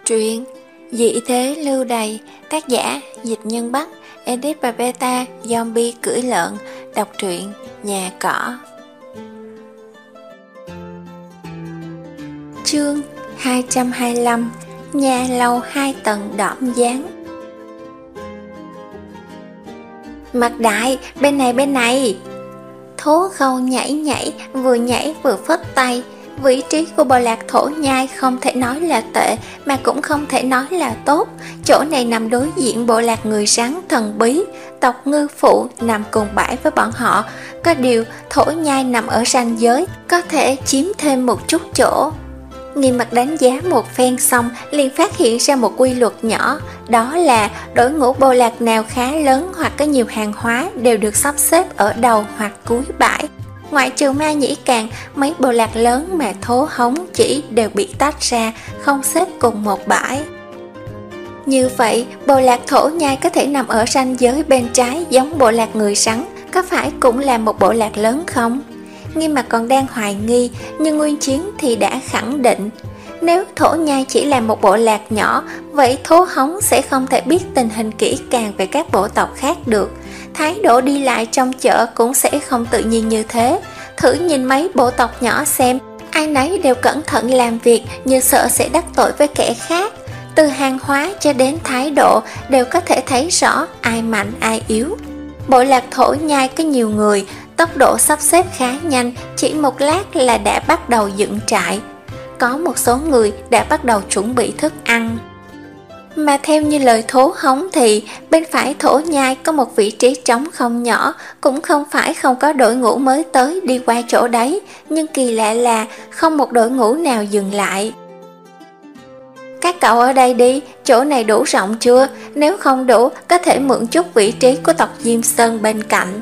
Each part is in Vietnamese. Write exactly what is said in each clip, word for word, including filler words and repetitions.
Truyện Dị thế lưu đày, tác giả Dịch Nhân Bắc, edit và beta Zombie cưỡi lợn. Đọc truyện Nhà Cỏ. Chương hai trăm hai mươi lăm. Nhà lầu hai tầng đỏm dáng. Mặt đại, bên này bên này. Thố Khâu nhảy nhảy, vừa nhảy vừa phất tay. Vị trí của Bò Lạc Thổ Nhai không thể nói là tệ, mà cũng không thể nói là tốt. Chỗ này nằm đối diện Bộ Lạc Người Rắn thần bí, tộc Ngư Phụ nằm cùng bãi với bọn họ. Có điều Thổ Nhai nằm ở ranh giới, có thể chiếm thêm một chút chỗ. Nghiêm Mặt đánh giá một phen xong, liền phát hiện ra một quy luật nhỏ, đó là đội ngũ bộ lạc nào khá lớn hoặc có nhiều hàng hóa đều được sắp xếp ở đầu hoặc cuối bãi. Ngoại trừ Ma Nhĩ Càng, mấy bộ lạc lớn mà Thố Hống chỉ đều bị tách ra, không xếp cùng một bãi. Như vậy, bộ lạc Thổ Nhai có thể nằm ở ranh giới bên trái giống bộ lạc Người Rắn, có phải cũng là một bộ lạc lớn không? Nghiêm Mặt còn đang hoài nghi, nhưng Nguyên Chiến thì đã khẳng định. Nếu Thổ Nhai chỉ là một bộ lạc nhỏ, vậy Thố Hống sẽ không thể biết tình hình kỹ càng về các bộ tộc khác được. Thái độ đi lại trong chợ cũng sẽ không tự nhiên như thế. Thử nhìn mấy bộ tộc nhỏ xem, ai nấy đều cẩn thận làm việc như sợ sẽ đắc tội với kẻ khác. Từ hàng hóa cho đến thái độ đều có thể thấy rõ ai mạnh ai yếu. Bộ lạc Thổ Nhai có nhiều người, tốc độ sắp xếp khá nhanh, chỉ một lát là đã bắt đầu dựng trại. Có một số người đã bắt đầu chuẩn bị thức ăn. Mà theo như lời Thố Hống thì bên phải Thổ Nhai có một vị trí trống không nhỏ, cũng không phải không có đội ngũ mới tới đi qua chỗ đấy, nhưng kỳ lạ là không một đội ngũ nào dừng lại. Các cậu ở đây đi, chỗ này đủ rộng chưa? Nếu không đủ, có thể mượn chút vị trí của tộc Diêm Sơn bên cạnh.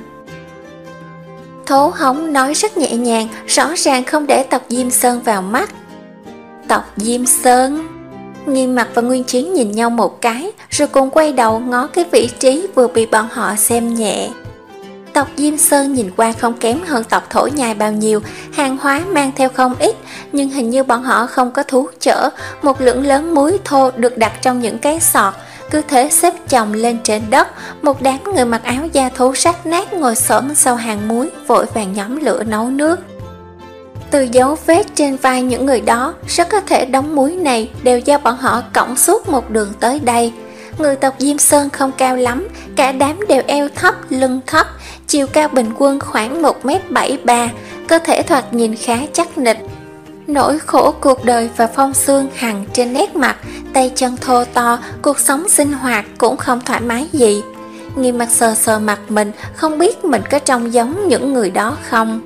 Thố Hống nói rất nhẹ nhàng, rõ ràng không để tộc Diêm Sơn vào mắt. Tộc Diêm Sơn? Nghiêm Mặt và Nguyên Chiến nhìn nhau một cái, rồi cùng quay đầu ngó cái vị trí vừa bị bọn họ xem nhẹ. Tộc Diêm Sơn nhìn qua không kém hơn tộc Thổ Nhai bao nhiêu, hàng hóa mang theo không ít, nhưng hình như bọn họ không có thú chở. Một lượng lớn muối thô được đặt trong những cái sọt, cứ thế xếp chồng lên trên đất. Một đám người mặc áo da thú rách nát ngồi xổm sau hàng muối, vội vàng nhóm lửa nấu nước. Từ dấu vết trên vai những người đó, rất có thể đống muối này đều do bọn họ cõng suốt một đường tới đây. Người tộc Diêm Sơn không cao lắm, cả đám đều eo thấp, lưng thấp, chiều cao bình quân khoảng một mét bảy mươi ba, cơ thể thoạt nhìn khá chắc nịch. Nỗi khổ cuộc đời và phong xương hằn trên nét mặt, tay chân thô to, cuộc sống sinh hoạt cũng không thoải mái gì. Nghiêm Mặt sờ sờ mặt mình, không biết mình có trông giống những người đó không.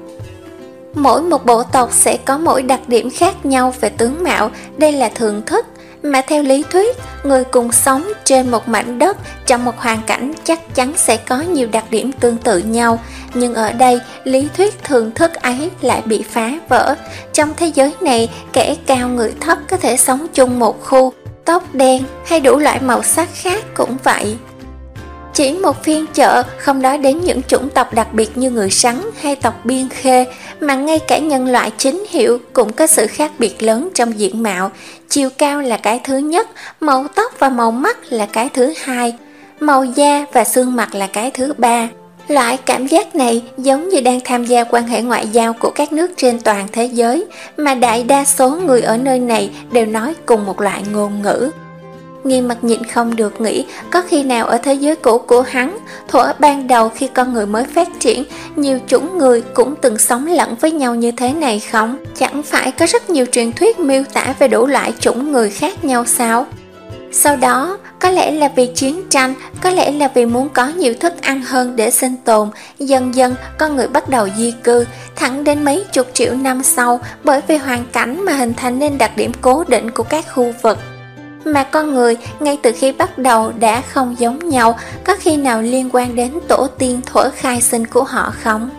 Mỗi một bộ tộc sẽ có mỗi đặc điểm khác nhau về tướng mạo, đây là thường thức. Mà theo lý thuyết, người cùng sống trên một mảnh đất, trong một hoàn cảnh chắc chắn sẽ có nhiều đặc điểm tương tự nhau. Nhưng ở đây, lý thuyết thường thức ấy lại bị phá vỡ. Trong thế giới này, kẻ cao người thấp có thể sống chung một khu, tóc đen hay đủ loại màu sắc khác cũng vậy. Chỉ một phiên chợ, không nói đến những chủng tộc đặc biệt như người Rắn hay tộc Biên Khê, mà ngay cả nhân loại chính hiệu cũng có sự khác biệt lớn trong diện mạo. Chiều cao là cái thứ nhất, màu tóc và màu mắt là cái thứ hai, màu da và xương mặt là cái thứ ba. Loại cảm giác này giống như đang tham gia quan hệ ngoại giao của các nước trên toàn thế giới, mà đại đa số người ở nơi này đều nói cùng một loại ngôn ngữ. Nghiêm Mặt nhịn không được nghĩ, có khi nào ở thế giới cũ của hắn, thuở ban đầu khi con người mới phát triển, nhiều chủng người cũng từng sống lẫn với nhau như thế này không? Chẳng phải có rất nhiều truyền thuyết miêu tả về đủ loại chủng người khác nhau sao? Sau đó, có lẽ là vì chiến tranh, có lẽ là vì muốn có nhiều thức ăn hơn để sinh tồn, dần dần con người bắt đầu di cư, thẳng đến mấy chục triệu năm sau, bởi vì hoàn cảnh mà hình thành nên đặc điểm cố định của các khu vực. Mà con người ngay từ khi bắt đầu đã không giống nhau, có khi nào liên quan đến tổ tiên thuở khai sinh của họ không?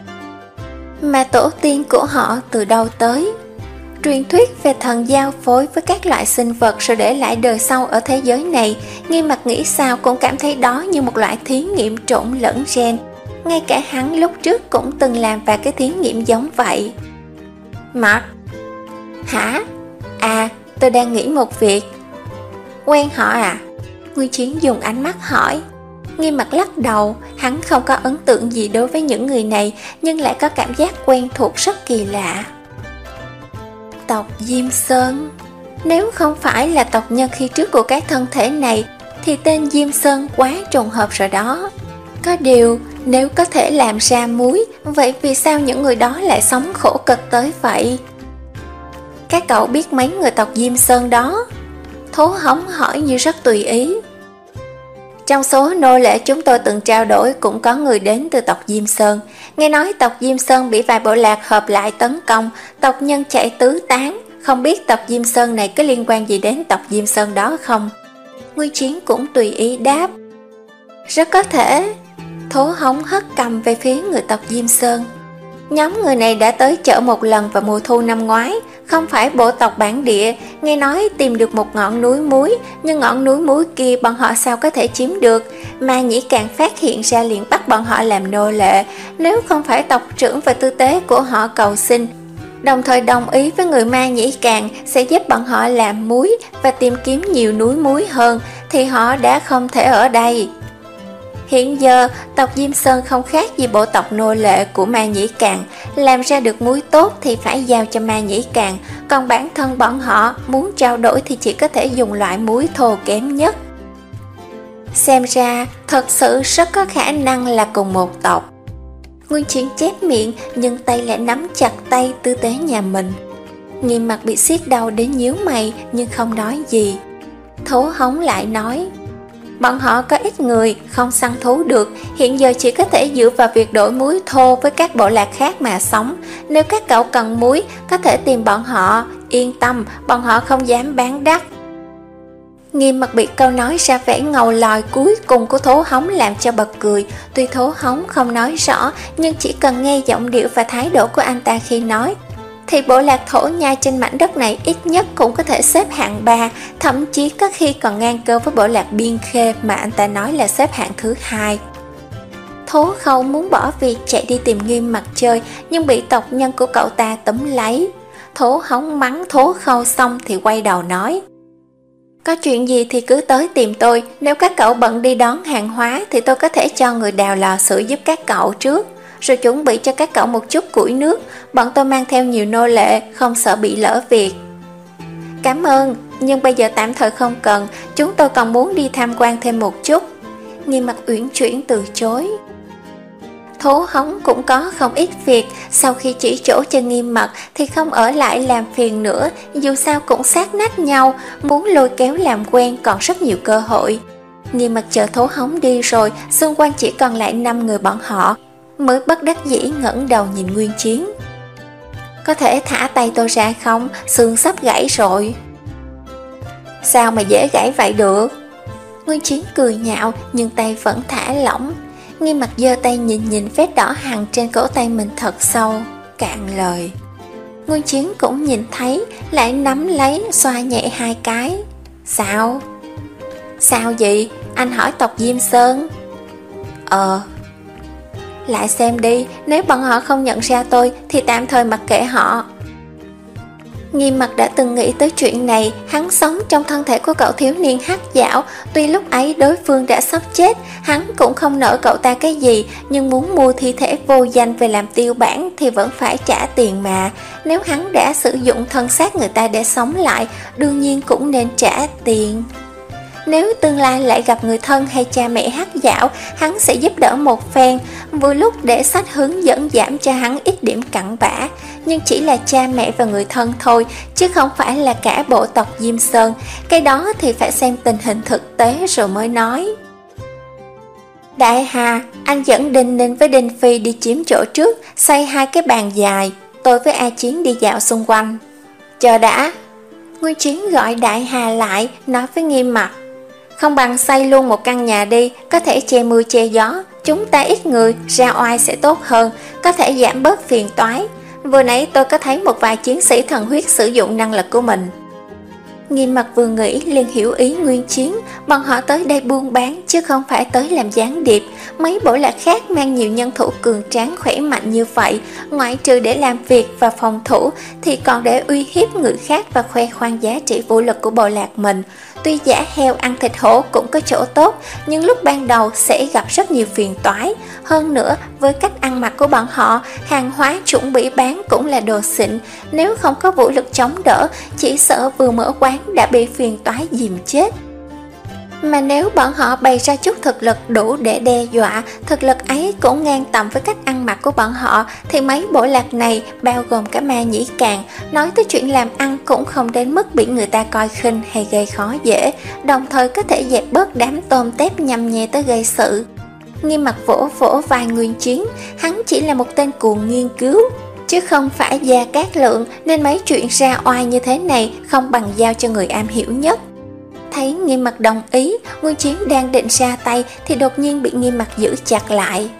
Mà tổ tiên của họ từ đâu tới? Truyền thuyết về thần giao phối với các loại sinh vật rồi để lại đời sau ở thế giới này, Nghiêm Mặt nghĩ sao cũng cảm thấy đó như một loại thí nghiệm trộn lẫn gen. Ngay cả hắn lúc trước cũng từng làm vài cái thí nghiệm giống vậy. Mặt? Hả? À, tôi đang nghĩ một việc. Quen họ à? Nguyên Chiến dùng ánh mắt hỏi. Nghiêm Mặc lắc đầu, hắn không có ấn tượng gì đối với những người này, nhưng lại có cảm giác quen thuộc rất kỳ lạ. Tộc Diêm Sơn. Nếu không phải là tộc nhân khi trước của cái thân thể này, thì tên Diêm Sơn quá trùng hợp rồi đó. Có điều, nếu có thể làm ra muối, vậy vì sao những người đó lại sống khổ cực tới vậy? Các cậu biết mấy người tộc Diêm Sơn đó? Thố Hống hỏi như rất tùy ý. Trong số nô lệ chúng tôi từng trao đổi cũng có người đến từ tộc Diêm Sơn. Nghe nói tộc Diêm Sơn bị vài bộ lạc hợp lại tấn công, tộc nhân chạy tứ tán. Không biết tộc Diêm Sơn này có liên quan gì đến tộc Diêm Sơn đó không? Nguyên Chiến cũng tùy ý đáp. Rất có thể. Thố Hống hất cầm về phía người tộc Diêm Sơn. Nhóm người này đã tới chợ một lần vào mùa thu năm ngoái, không phải bộ tộc bản địa, nghe nói tìm được một ngọn núi muối, nhưng ngọn núi muối kia bọn họ sao có thể chiếm được, mà Nhĩ Càng phát hiện ra liền bắt bọn họ làm nô lệ, nếu không phải tộc trưởng và tư tế của họ cầu xin, đồng thời đồng ý với người Ma Nhĩ Càng sẽ giúp bọn họ làm muối và tìm kiếm nhiều núi muối hơn, thì họ đã không thể ở đây. Hiện giờ, tộc Diêm Sơn không khác gì bộ tộc nô lệ của Ma Nhĩ Càng, làm ra được muối tốt thì phải giao cho Ma Nhĩ Càng, còn bản thân bọn họ muốn trao đổi thì chỉ có thể dùng loại muối thô kém nhất. Xem ra, thật sự rất có khả năng là cùng một tộc. Nguyên Chiến chép miệng nhưng tay lại nắm chặt tay tư tế nhà mình. Nghiêm Mặc bị siết đau đến nhíu mày nhưng không nói gì. Thố Hống lại nói, bọn họ có ít người, không săn thú được, hiện giờ chỉ có thể dựa vào việc đổi muối thô với các bộ lạc khác mà sống. Nếu các cậu cần muối, có thể tìm bọn họ, yên tâm, bọn họ không dám bán đắt. Nghiêm Mặc bị câu nói ra vẻ ngầu lòi cuối cùng của Thố Hống làm cho bật cười. Tuy Thố Hống không nói rõ, nhưng chỉ cần nghe giọng điệu và thái độ của anh ta khi nói, thì bộ lạc Thổ Nhai trên mảnh đất này ít nhất cũng có thể xếp hạng ba, thậm chí có khi còn ngang cơ với bộ lạc Biên Khê mà anh ta nói là xếp hạng thứ hai. Thố Khâu muốn bỏ việc chạy đi tìm Nghiêm Mặc chơi, nhưng bị tộc nhân của cậu ta túm lấy. Thố Hống mắng Thố Khâu xong thì quay đầu nói, có chuyện gì thì cứ tới tìm tôi, nếu các cậu bận đi đón hàng hóa thì tôi có thể cho người đào lò sưởi giúp các cậu trước, rồi chuẩn bị cho các cậu một chút củi nước, bọn tôi mang theo nhiều nô lệ, không sợ bị lỡ việc. Cảm ơn, nhưng bây giờ tạm thời không cần, chúng tôi còn muốn đi tham quan thêm một chút. Nghiêm Mặc uyển chuyển từ chối. Thố Hống cũng có không ít việc, sau khi chỉ chỗ cho Nghiêm Mặc thì không ở lại làm phiền nữa, dù sao cũng sát nách nhau, muốn lôi kéo làm quen còn rất nhiều cơ hội. Nghiêm Mặc chờ Thố Hống đi rồi, xung quanh chỉ còn lại năm người bọn họ, mới bất đắc dĩ ngẩng đầu nhìn Nguyên Chiến. Có thể thả tay tôi ra không? Xương sắp gãy rồi. Sao mà dễ gãy vậy được? Nguyên Chiến cười nhạo nhưng tay vẫn thả lỏng. Nghiêm Mặc giơ tay nhìn nhìn vết đỏ hằn trên cổ tay mình thật sâu, cạn lời. Nguyên Chiến cũng nhìn thấy, lại nắm lấy, xoa nhẹ hai cái. Sao? Sao gì? Anh hỏi tộc Diêm Sơn. Ờ. Lại xem đi, nếu bọn họ không nhận ra tôi thì tạm thời mặc kệ họ. Nghiêm Mặc đã từng nghĩ tới chuyện này, hắn sống trong thân thể của cậu thiếu niên hắc dạo, tuy lúc ấy đối phương đã sắp chết, hắn cũng không nợ cậu ta cái gì, nhưng muốn mua thi thể vô danh về làm tiêu bản thì vẫn phải trả tiền mà. Nếu hắn đã sử dụng thân xác người ta để sống lại, đương nhiên cũng nên trả tiền. Nếu tương lai lại gặp người thân hay cha mẹ hắc dạo, hắn sẽ giúp đỡ một phen, vừa lúc để sách hướng dẫn giảm cho hắn ít điểm cặn bã. Nhưng chỉ là cha mẹ và người thân thôi, chứ không phải là cả bộ tộc Diêm Sơn. Cái đó thì phải xem tình hình thực tế rồi mới nói. Đại Hà, anh dẫn Đinh Ninh với Đinh Phi đi chiếm chỗ trước, xây hai cái bàn dài, tôi với A Chiến đi dạo xung quanh. Chờ đã. Nguyên Chiến gọi Đại Hà lại, nói với Nghiêm Mặc, không bằng xây luôn một căn nhà đi, có thể che mưa che gió, chúng ta ít người, ra oai sẽ tốt hơn, có thể giảm bớt phiền toái. Vừa nãy tôi có thấy một vài chiến sĩ thần huyết sử dụng năng lực của mình. Nghiêm Mặc vừa nghĩ liền hiểu ý Nguyên Chiến, bọn họ tới đây buôn bán chứ không phải tới làm gián điệp. Mấy bộ lạc khác mang nhiều nhân thủ cường tráng khỏe mạnh như vậy, ngoại trừ để làm việc và phòng thủ thì còn để uy hiếp người khác và khoe khoang giá trị vũ lực của bộ lạc mình. Tuy giả heo ăn thịt hổ cũng có chỗ tốt, nhưng lúc ban đầu sẽ gặp rất nhiều phiền toái. Hơn nữa, với cách ăn mặc của bọn họ, hàng hóa chuẩn bị bán cũng là đồ xịn. Nếu không có vũ lực chống đỡ, chỉ sợ vừa mở quán đã bị phiền toái dìm chết. Mà nếu bọn họ bày ra chút thực lực đủ để đe dọa, thực lực ấy cũng ngang tầm với cách ăn mặc của bọn họ, thì mấy bộ lạc này, bao gồm cả Ma Nhĩ Càn, nói tới chuyện làm ăn cũng không đến mức bị người ta coi khinh hay gây khó dễ, đồng thời có thể dẹp bớt đám tôm tép nhằm nhè tới gây sự. Nghiêm Mặt vỗ vỗ vai Nguyên Chiến, hắn chỉ là một tên cuồng nghiên cứu, chứ không phải Gia Cát Lượng, nên mấy chuyện ra oai như thế này không bằng giao cho người am hiểu nhất. Thấy Nghiêm Mặt đồng ý, Nguyên Chiến đang định ra tay thì đột nhiên bị Nghiêm Mặt giữ chặt lại.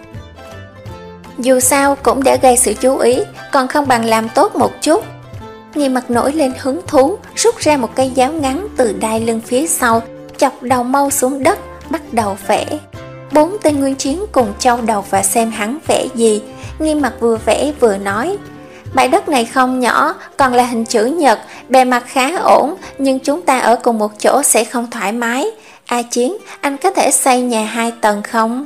Dù sao cũng đã gây sự chú ý, còn không bằng làm tốt một chút. Nghiêm Mặt nổi lên hứng thú, rút ra một cây giáo ngắn từ đai lưng phía sau, chọc đầu mâu xuống đất, bắt đầu vẽ. Bốn tên Nguyên Chiến cùng châu đầu và xem hắn vẽ gì. Nghiêm Mặt vừa vẽ vừa nói: bãi đất này không nhỏ, còn là hình chữ nhật, bề mặt khá ổn, nhưng chúng ta ở cùng một chỗ sẽ không thoải mái. A Chiến, anh có thể xây nhà hai tầng không?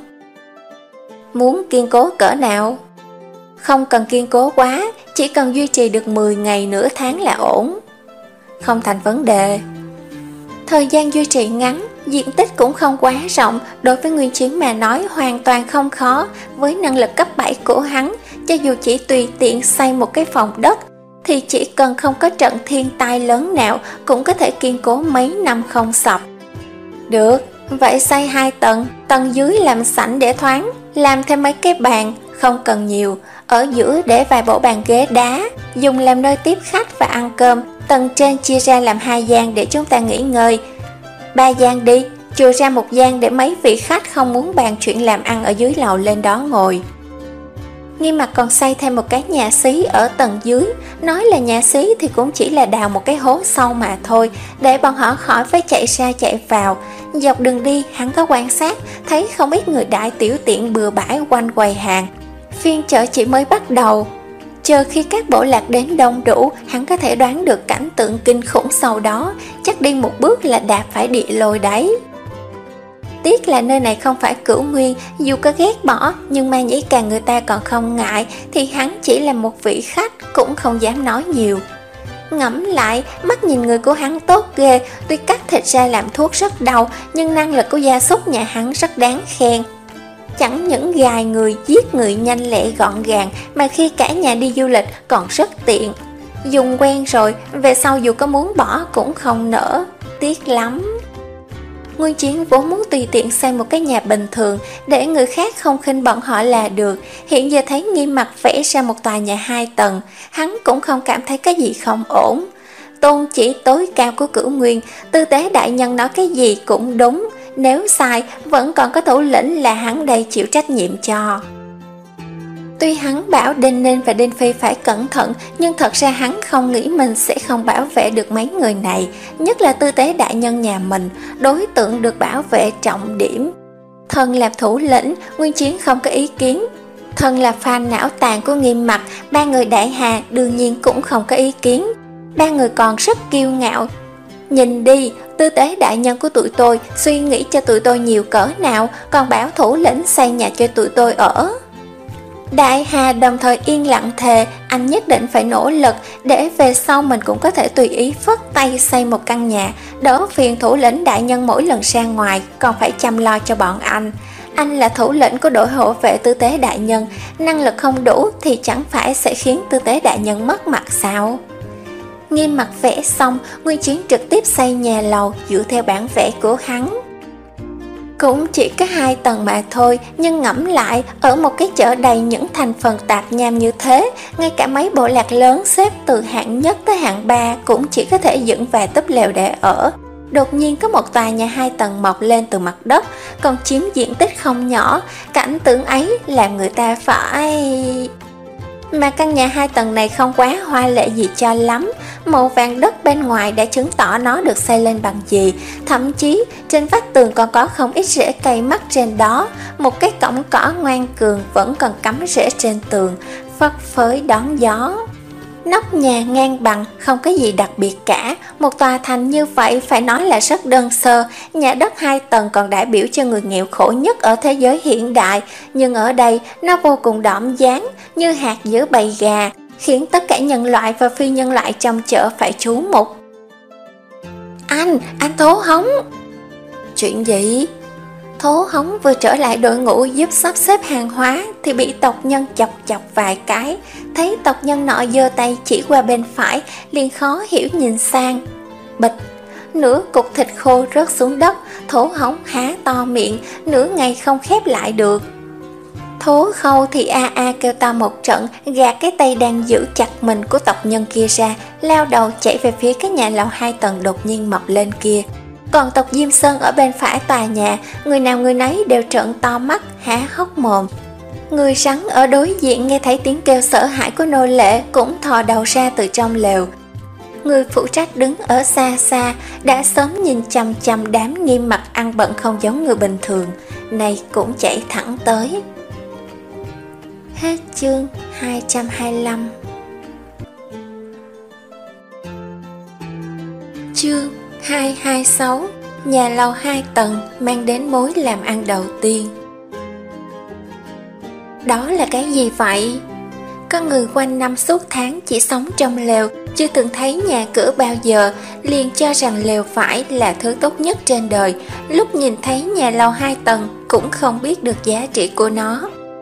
Muốn kiên cố cỡ nào? Không cần kiên cố quá, chỉ cần duy trì được mười ngày nửa tháng là ổn. Không thành vấn đề. Thời gian duy trì ngắn, diện tích cũng không quá rộng, đối với Nguyên Chiến mà nói hoàn toàn không khó. Với năng lực cấp bảy của hắn, cho dù chỉ tùy tiện xây một cái phòng đất, thì chỉ cần không có trận thiên tai lớn nào cũng có thể kiên cố mấy năm không sập. Được, vậy xây hai tầng, tầng dưới làm sảnh để thoáng, làm thêm mấy cái bàn, không cần nhiều, ở giữa để vài bộ bàn ghế đá, dùng làm nơi tiếp khách và ăn cơm. Tầng trên chia ra làm hai gian để chúng ta nghỉ ngơi. Ba gian đi, chừa ra một gian để mấy vị khách không muốn bàn chuyện làm ăn ở dưới lầu lên đó ngồi. Nghiêm Mặt còn xây thêm một cái nhà xí ở tầng dưới. Nói là nhà xí thì cũng chỉ là đào một cái hố sâu mà thôi, để bọn họ khỏi phải chạy ra chạy vào. Dọc đường đi hắn có quan sát, thấy không ít người đại tiểu tiện bừa bãi quanh quầy hàng. Phiên chợ chỉ mới bắt đầu, chờ khi các bộ lạc đến đông đủ, hắn có thể đoán được cảnh tượng kinh khủng sau đó, chắc đi một bước là đạp phải địa lôi đấy. Tiếc là nơi này không phải Cửu Nguyên, dù có ghét bỏ, nhưng Ma Nhĩ Càn người ta còn không ngại, thì hắn chỉ là một vị khách, cũng không dám nói nhiều. Ngẫm lại, mắt nhìn người của hắn tốt ghê, tuy cắt thịt ra làm thuốc rất đau, nhưng năng lực của gia súc nhà hắn rất đáng khen. Chẳng những gài người, giết người nhanh lẹ gọn gàng, mà khi cả nhà đi du lịch còn rất tiện. Dùng quen rồi, về sau dù có muốn bỏ cũng không nỡ, tiếc lắm. Nguyên Chiến vốn muốn tùy tiện xây một cái nhà bình thường, để người khác không khinh bọn họ là được. Hiện giờ thấy Nghiêm Mặt vẽ ra một tòa nhà hai tầng, hắn cũng không cảm thấy cái gì không ổn. Tôn chỉ tối cao của Cửu Nguyên, Tư Tế đại nhân nói cái gì cũng đúng, nếu sai vẫn còn có thủ lĩnh là hắn đây chịu trách nhiệm cho. Tuy hắn bảo Đinh Ninh và Đinh Phi phải cẩn thận, nhưng thật ra hắn không nghĩ mình sẽ không bảo vệ được mấy người này, nhất là Tư Tế đại nhân nhà mình, đối tượng được bảo vệ trọng điểm. Thần làm thủ lĩnh, Nguyên Chiến không có ý kiến. Thần là fan não tàn của Nghiêm Mặt, ba người Đại Hà đương nhiên cũng không có ý kiến. Ba người còn rất kiêu ngạo. Nhìn đi, Tư Tế đại nhân của tụi tôi suy nghĩ cho tụi tôi nhiều cỡ nào, còn bảo thủ lĩnh xây nhà cho tụi tôi ở. Đại Hà đồng thời yên lặng thề, anh nhất định phải nỗ lực để về sau mình cũng có thể tùy ý phất tay xây một căn nhà, đỡ phiền thủ lĩnh đại nhân mỗi lần ra ngoài còn phải chăm lo cho bọn anh. Anh là thủ lĩnh của đội hộ vệ Tư Tế đại nhân, năng lực không đủ thì chẳng phải sẽ khiến Tư Tế đại nhân mất mặt sao? Nghiêm Mặt vẽ xong, Nguyên Chiến trực tiếp xây nhà lầu dựa theo bản vẽ của hắn. Cũng chỉ có hai tầng mà thôi, nhưng ngẫm lại, ở một cái chợ đầy những thành phần tạp nham như thế, ngay cả mấy bộ lạc lớn xếp từ hạng nhất tới hạng ba cũng chỉ có thể dựng vài túp lều để ở. Đột nhiên có một tòa nhà hai tầng mọc lên từ mặt đất, còn chiếm diện tích không nhỏ, cảnh tượng ấy làm người ta phải... Mà căn nhà hai tầng này không quá hoa lệ gì cho lắm, màu vàng đất bên ngoài đã chứng tỏ nó được xây lên bằng gì, thậm chí trên vách tường còn có không ít rễ cây mắc trên đó, một cái cổng cỏ ngoan cường vẫn còn cắm rễ trên tường, phất phới đón gió. Nóc nhà ngang bằng, không có gì đặc biệt cả. Một tòa thành như vậy phải nói là rất đơn sơ. Nhà đất hai tầng còn đại biểu cho người nghèo khổ nhất ở thế giới hiện đại. Nhưng ở đây nó vô cùng đỏm dáng, như hạt giữa bầy gà, khiến tất cả nhân loại và phi nhân loại trong chợ phải chú mục. Anh, anh Thố Hống. Chuyện gì? Thố Hống vừa trở lại đội ngũ giúp sắp xếp hàng hóa thì bị tộc nhân chọc chọc vài cái. Thấy tộc nhân nọ giơ tay chỉ qua bên phải, liền khó hiểu nhìn sang. Bịch, nửa cục thịt khô rớt xuống đất. Thố Hống há to miệng, nửa ngày không khép lại được. Thố Khâu thì a a kêu to một trận, gạt cái tay đang giữ chặt mình của tộc nhân kia ra, lao đầu chạy về phía cái nhà lầu hai tầng đột nhiên mọc lên kia. Còn tộc Diêm Sơn ở bên phải tòa nhà, người nào người nấy đều trợn to mắt, há hốc mồm. Người rắn ở đối diện nghe thấy tiếng kêu sợ hãi của nô lệ cũng thò đầu ra từ trong lều. Người phụ trách đứng ở xa xa đã sớm nhìn chằm chằm đám nghiêm mặt ăn bận không giống người bình thường, này cũng chạy thẳng tới. Hết chương hai trăm hai mươi lăm. Chương hai trăm hai mươi sáu. Nhà lầu hai tầng mang đến mối làm ăn đầu tiên. Đó là cái gì vậy? Có người quanh năm suốt tháng chỉ sống trong lều, chưa từng thấy nhà cửa bao giờ, liền cho rằng lều vải là thứ tốt nhất trên đời. Lúc nhìn thấy nhà lầu hai tầng cũng không biết được giá trị của nó.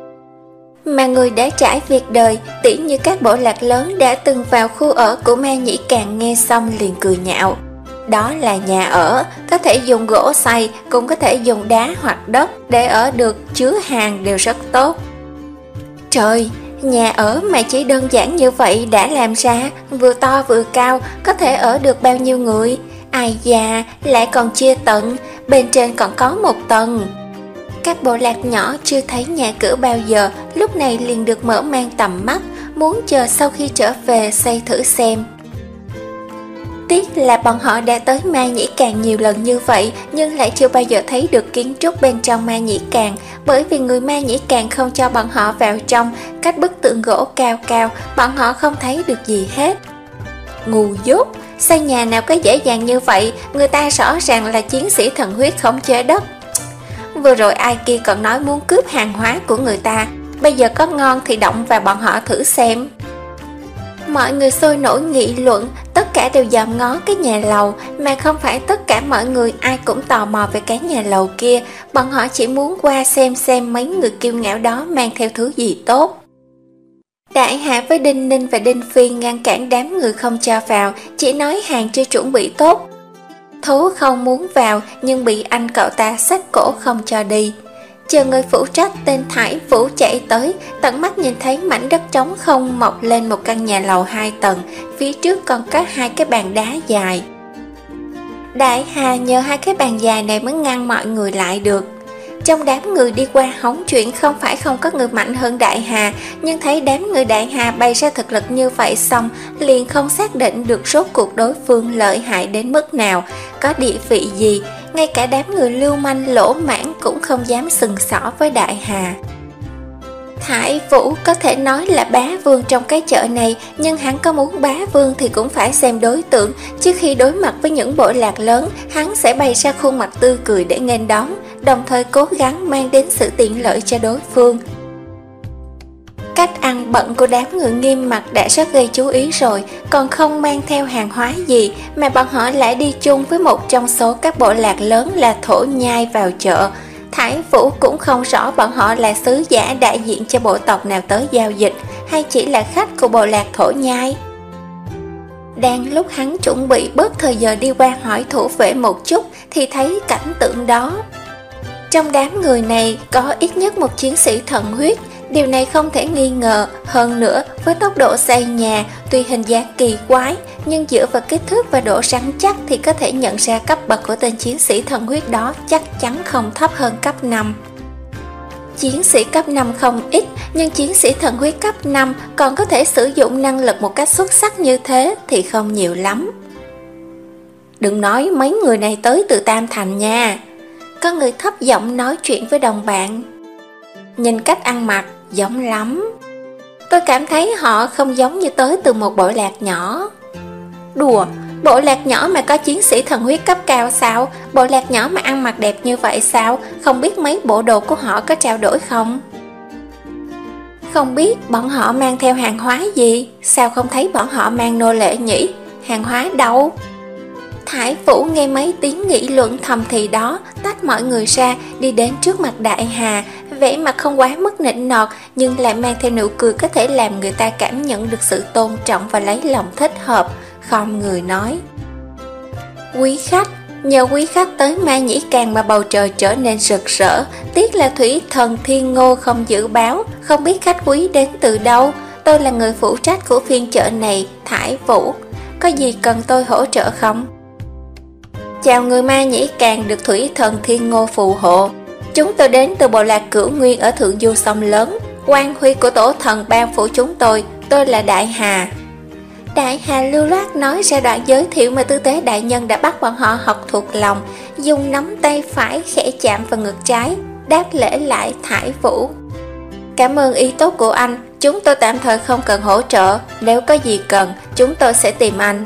Mà người đã trải việc đời, tỉ như các bộ lạc lớn đã từng vào khu ở của Ma Nhĩ Càn nghe xong liền cười nhạo. Đó là nhà ở, có thể dùng gỗ xây, cũng có thể dùng đá hoặc đất, để ở được, chứa hàng đều rất tốt. Trời, nhà ở mà chỉ đơn giản như vậy đã làm ra, vừa to vừa cao, có thể ở được bao nhiêu người? Ai già, lại còn chia tầng, bên trên còn có một tầng. Các bộ lạc nhỏ chưa thấy nhà cửa bao giờ, lúc này liền được mở mang tầm mắt, muốn chờ sau khi trở về xây thử xem. Tiếc là bọn họ đã tới Ma Nhĩ Càn nhiều lần như vậy, nhưng lại chưa bao giờ thấy được kiến trúc bên trong Ma Nhĩ Càn, bởi vì người Ma Nhĩ Càn không cho bọn họ vào trong, cách bức tượng gỗ cao cao, bọn họ không thấy được gì hết. Ngu dốt, xây nhà nào có dễ dàng như vậy, người ta rõ ràng là chiến sĩ thần huyết khống chế đất. Vừa rồi ai kia còn nói muốn cướp hàng hóa của người ta, bây giờ có ngon thì động vào bọn họ thử xem. Mọi người sôi nổi nghị luận, tất cả đều dòm ngó cái nhà lầu, mà không phải tất cả mọi người ai cũng tò mò về cái nhà lầu kia, bọn họ chỉ muốn qua xem xem mấy người kiêu ngạo đó mang theo thứ gì tốt. Đại Hạ với Đinh Ninh và Đinh Phi ngăn cản đám người không cho vào, chỉ nói hàng chưa chuẩn bị tốt. Thố không muốn vào nhưng bị anh cậu ta xách cổ không cho đi. Chờ người phụ trách tên Thải Vũ chạy tới, tận mắt nhìn thấy mảnh đất trống không mọc lên một căn nhà lầu hai tầng, phía trước còn có hai cái bàn đá dài. Đại Hà nhờ hai cái bàn dài này mới ngăn mọi người lại được. Trong đám người đi qua hóng chuyện không phải không có người mạnh hơn Đại Hà, nhưng thấy đám người Đại Hà bày ra thực lực như vậy xong, liền không xác định được rốt cuộc đối phương lợi hại đến mức nào, có địa vị gì, ngay cả đám người lưu manh lỗ mãng cũng không dám sừng sỏ với Đại Hà. Thải Vũ có thể nói là bá vương trong cái chợ này, nhưng hắn có muốn bá vương thì cũng phải xem đối tượng, trước khi đối mặt với những bộ lạc lớn, hắn sẽ bày ra khuôn mặt tươi cười để nghênh đón, đồng thời cố gắng mang đến sự tiện lợi cho đối phương. Cách ăn bận của đám người nghiêm mặt đã rất gây chú ý rồi, còn không mang theo hàng hóa gì mà bọn họ lại đi chung với một trong số các bộ lạc lớn là Thổ Nhai vào chợ. Thải Vũ cũng không rõ bọn họ là sứ giả đại diện cho bộ tộc nào tới giao dịch, hay chỉ là khách của bộ lạc Thổ Nhai. Đang lúc hắn chuẩn bị bớt thời giờ đi qua hỏi thủ vệ một chút thì thấy cảnh tượng đó. Trong đám người này có ít nhất một chiến sĩ thần huyết, điều này không thể nghi ngờ. Hơn nữa, với tốc độ xây nhà, tuy hình dáng kỳ quái, nhưng dựa vào kích thước và độ rắn chắc thì có thể nhận ra cấp bậc của tên chiến sĩ thần huyết đó chắc chắn không thấp hơn cấp năm. Chiến sĩ cấp năm không ít, nhưng chiến sĩ thần huyết cấp năm còn có thể sử dụng năng lực một cách xuất sắc như thế thì không nhiều lắm. Đừng nói mấy người này tới từ Tam Thành nha. Có người thấp giọng nói chuyện với đồng bạn. Nhìn cách ăn mặc, giống lắm. Tôi cảm thấy họ không giống như tới từ một bộ lạc nhỏ. Đùa, bộ lạc nhỏ mà có chiến sĩ thần huyết cấp cao sao? Bộ lạc nhỏ mà ăn mặc đẹp như vậy sao? Không biết mấy bộ đồ của họ có trao đổi không? Không biết bọn họ mang theo hàng hóa gì? Sao không thấy bọn họ mang nô lệ nhỉ? Hàng hóa đâu? Thải Vũ nghe mấy tiếng nghị luận thầm thì đó, tách mọi người ra, đi đến trước mặt Đại Hà, vẻ mặt không quá mức nịnh nọt, nhưng lại mang theo nụ cười có thể làm người ta cảm nhận được sự tôn trọng và lấy lòng thích hợp. Khom người nói: Quý khách, nhờ quý khách tới Ma Nhĩ Càng mà bầu trời trở nên rực rỡ. Tiếc là thủy thần Thiên Ngô không dự báo, không biết khách quý đến từ đâu. Tôi là người phụ trách của phiên chợ này, Thải Vũ. Có gì cần tôi hỗ trợ không? Chào người Ma Nhĩ Càng được thủy thần Thiên Ngô phù hộ. Chúng tôi đến từ bộ lạc Cửu Nguyên ở thượng du sông lớn. Quan huy của tổ thần ban phủ chúng tôi. Tôi là Đại Hà. Đại Hà lưu loát nói ra đoạn giới thiệu mà tư tế đại nhân đã bắt bọn họ học thuộc lòng, dùng nắm tay phải khẽ chạm vào ngực trái, đáp lễ lại Thải Vũ. Cảm ơn ý tốt của anh, chúng tôi tạm thời không cần hỗ trợ, nếu có gì cần, chúng tôi sẽ tìm anh.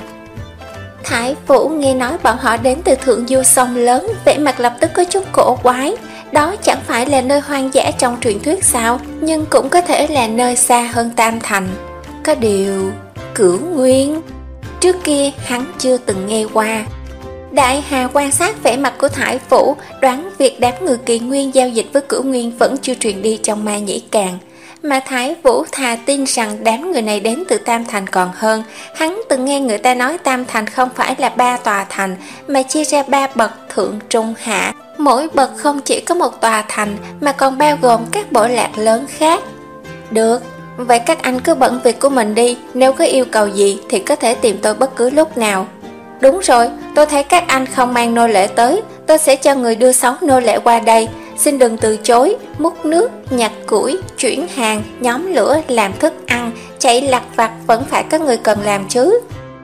Thải Vũ nghe nói bọn họ đến từ thượng du sông lớn, vẻ mặt lập tức có chút cổ quái. Đó chẳng phải là nơi hoang dã trong truyền thuyết sao, nhưng cũng có thể là nơi xa hơn Tam Thành. Có điều... Cửu Nguyên, trước kia hắn chưa từng nghe qua. Đại Hà quan sát vẻ mặt của Thải Vũ, đoán việc đám người Kỳ Nguyên giao dịch với Cửu Nguyên vẫn chưa truyền đi trong Ma Nhĩ Càng. Mà Thải Vũ thà tin rằng đám người này đến từ Tam Thành còn hơn. Hắn từng nghe người ta nói Tam Thành không phải là ba tòa thành, mà chia ra ba bậc thượng trung hạ. Mỗi bậc không chỉ có một tòa thành, mà còn bao gồm các bộ lạc lớn khác. Được, vậy các anh cứ bận việc của mình đi, nếu có yêu cầu gì thì có thể tìm tôi bất cứ lúc nào. Đúng rồi, tôi thấy các anh không mang nô lệ tới, tôi sẽ cho người đưa sáu nô lệ qua đây. Xin đừng từ chối, múc nước, nhặt củi, chuyển hàng, nhóm lửa, làm thức ăn, chạy lặt vặt vẫn phải có người cần làm chứ.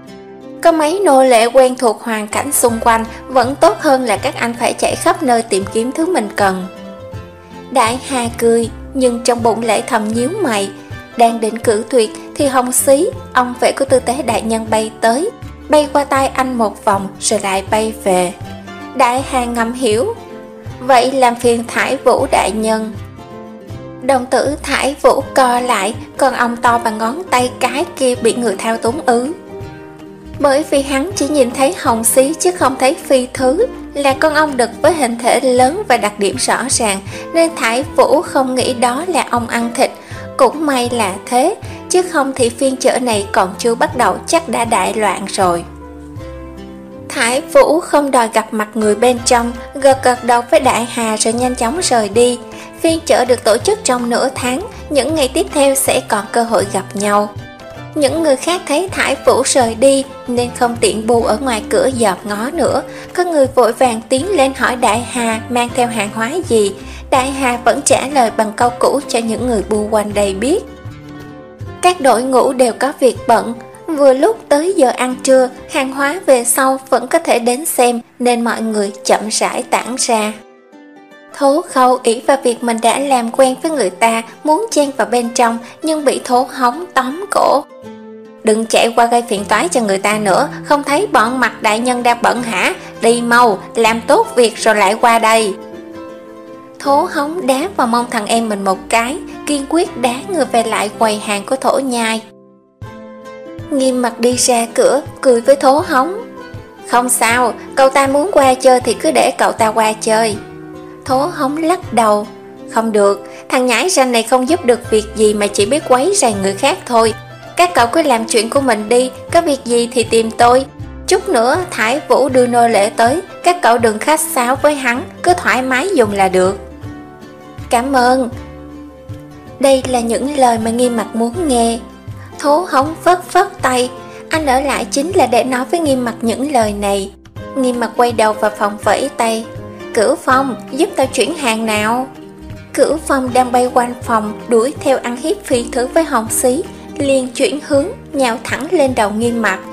Có mấy nô lệ quen thuộc hoàn cảnh xung quanh vẫn tốt hơn là các anh phải chạy khắp nơi tìm kiếm thứ mình cần. Đại Hà cười, nhưng trong bụng lại thầm nhíu mày. Đang định cử tuyệt thì Hồng Xí, ông vệ của tư tế đại nhân bay tới, bay qua tay anh một vòng rồi lại bay về. Đại Hà ngầm hiểu, vậy làm phiền Thải Vũ đại nhân. Đồng tử Thải Vũ co lại, còn ông to bằng ngón tay cái kia bị người thao túng ứ. Bởi vì hắn chỉ nhìn thấy Hồng Xí chứ không thấy Phi Thứ, là con ong đực với hình thể lớn và đặc điểm rõ ràng, nên Thải Vũ không nghĩ đó là ong ăn thịt. Cũng may là thế, chứ không thì phiên chợ này còn chưa bắt đầu chắc đã đại loạn rồi. Thải Vũ không đòi gặp mặt người bên trong, gật gật đầu với Đại Hà rồi nhanh chóng rời đi. Phiên chợ được tổ chức trong nửa tháng, những ngày tiếp theo sẽ còn cơ hội gặp nhau. Những người khác thấy Thải Vũ rời đi nên không tiện bu ở ngoài cửa dòm ngó nữa. Có người vội vàng tiến lên hỏi Đại Hà mang theo hàng hóa gì. Đại Hà vẫn trả lời bằng câu cũ cho những người bu quanh đây biết. Các đội ngũ đều có việc bận. Vừa lúc tới giờ ăn trưa, hàng hóa về sau vẫn có thể đến xem, nên mọi người chậm rãi tản ra. Thố Khâu ỷ vào việc mình đã làm quen với người ta, muốn chen vào bên trong nhưng bị Thố Hống tóm cổ. Đừng chạy qua gây phiền toái cho người ta nữa, không thấy bọn Mặt đại nhân đang bận hả? Đi mau, làm tốt việc rồi lại qua đây. Thố Hống đá vào mông thằng em mình một cái, kiên quyết đá người về lại quầy hàng của Thổ Nhai. Nghiêm Mặt đi ra cửa, cười với Thố Hống. Không sao, cậu ta muốn qua chơi thì cứ để cậu ta qua chơi. Thố Hống lắc đầu. Không được, thằng nhãi ranh này không giúp được việc gì mà chỉ biết quấy rầy người khác thôi. Các cậu cứ làm chuyện của mình đi, có việc gì thì tìm tôi. Chút nữa Thải Vũ đưa nô lệ tới, các cậu đừng khách sáo với hắn, cứ thoải mái dùng là được. Cảm ơn. Đây là những lời mà Nghiêm Mặt muốn nghe. Thố Hống phất phất tay, anh ở lại chính là để nói với Nghiêm Mặt những lời này. Nghiêm Mặt quay đầu vào phòng vẫy tay. Cửu Phong, giúp tao chuyển hàng nào. Cửu Phong đang bay quanh phòng, đuổi theo ăn hiếp Phi Thứ với Hồng Xí, liền chuyển hướng, nhào thẳng lên đầu Nghiêm Mặt.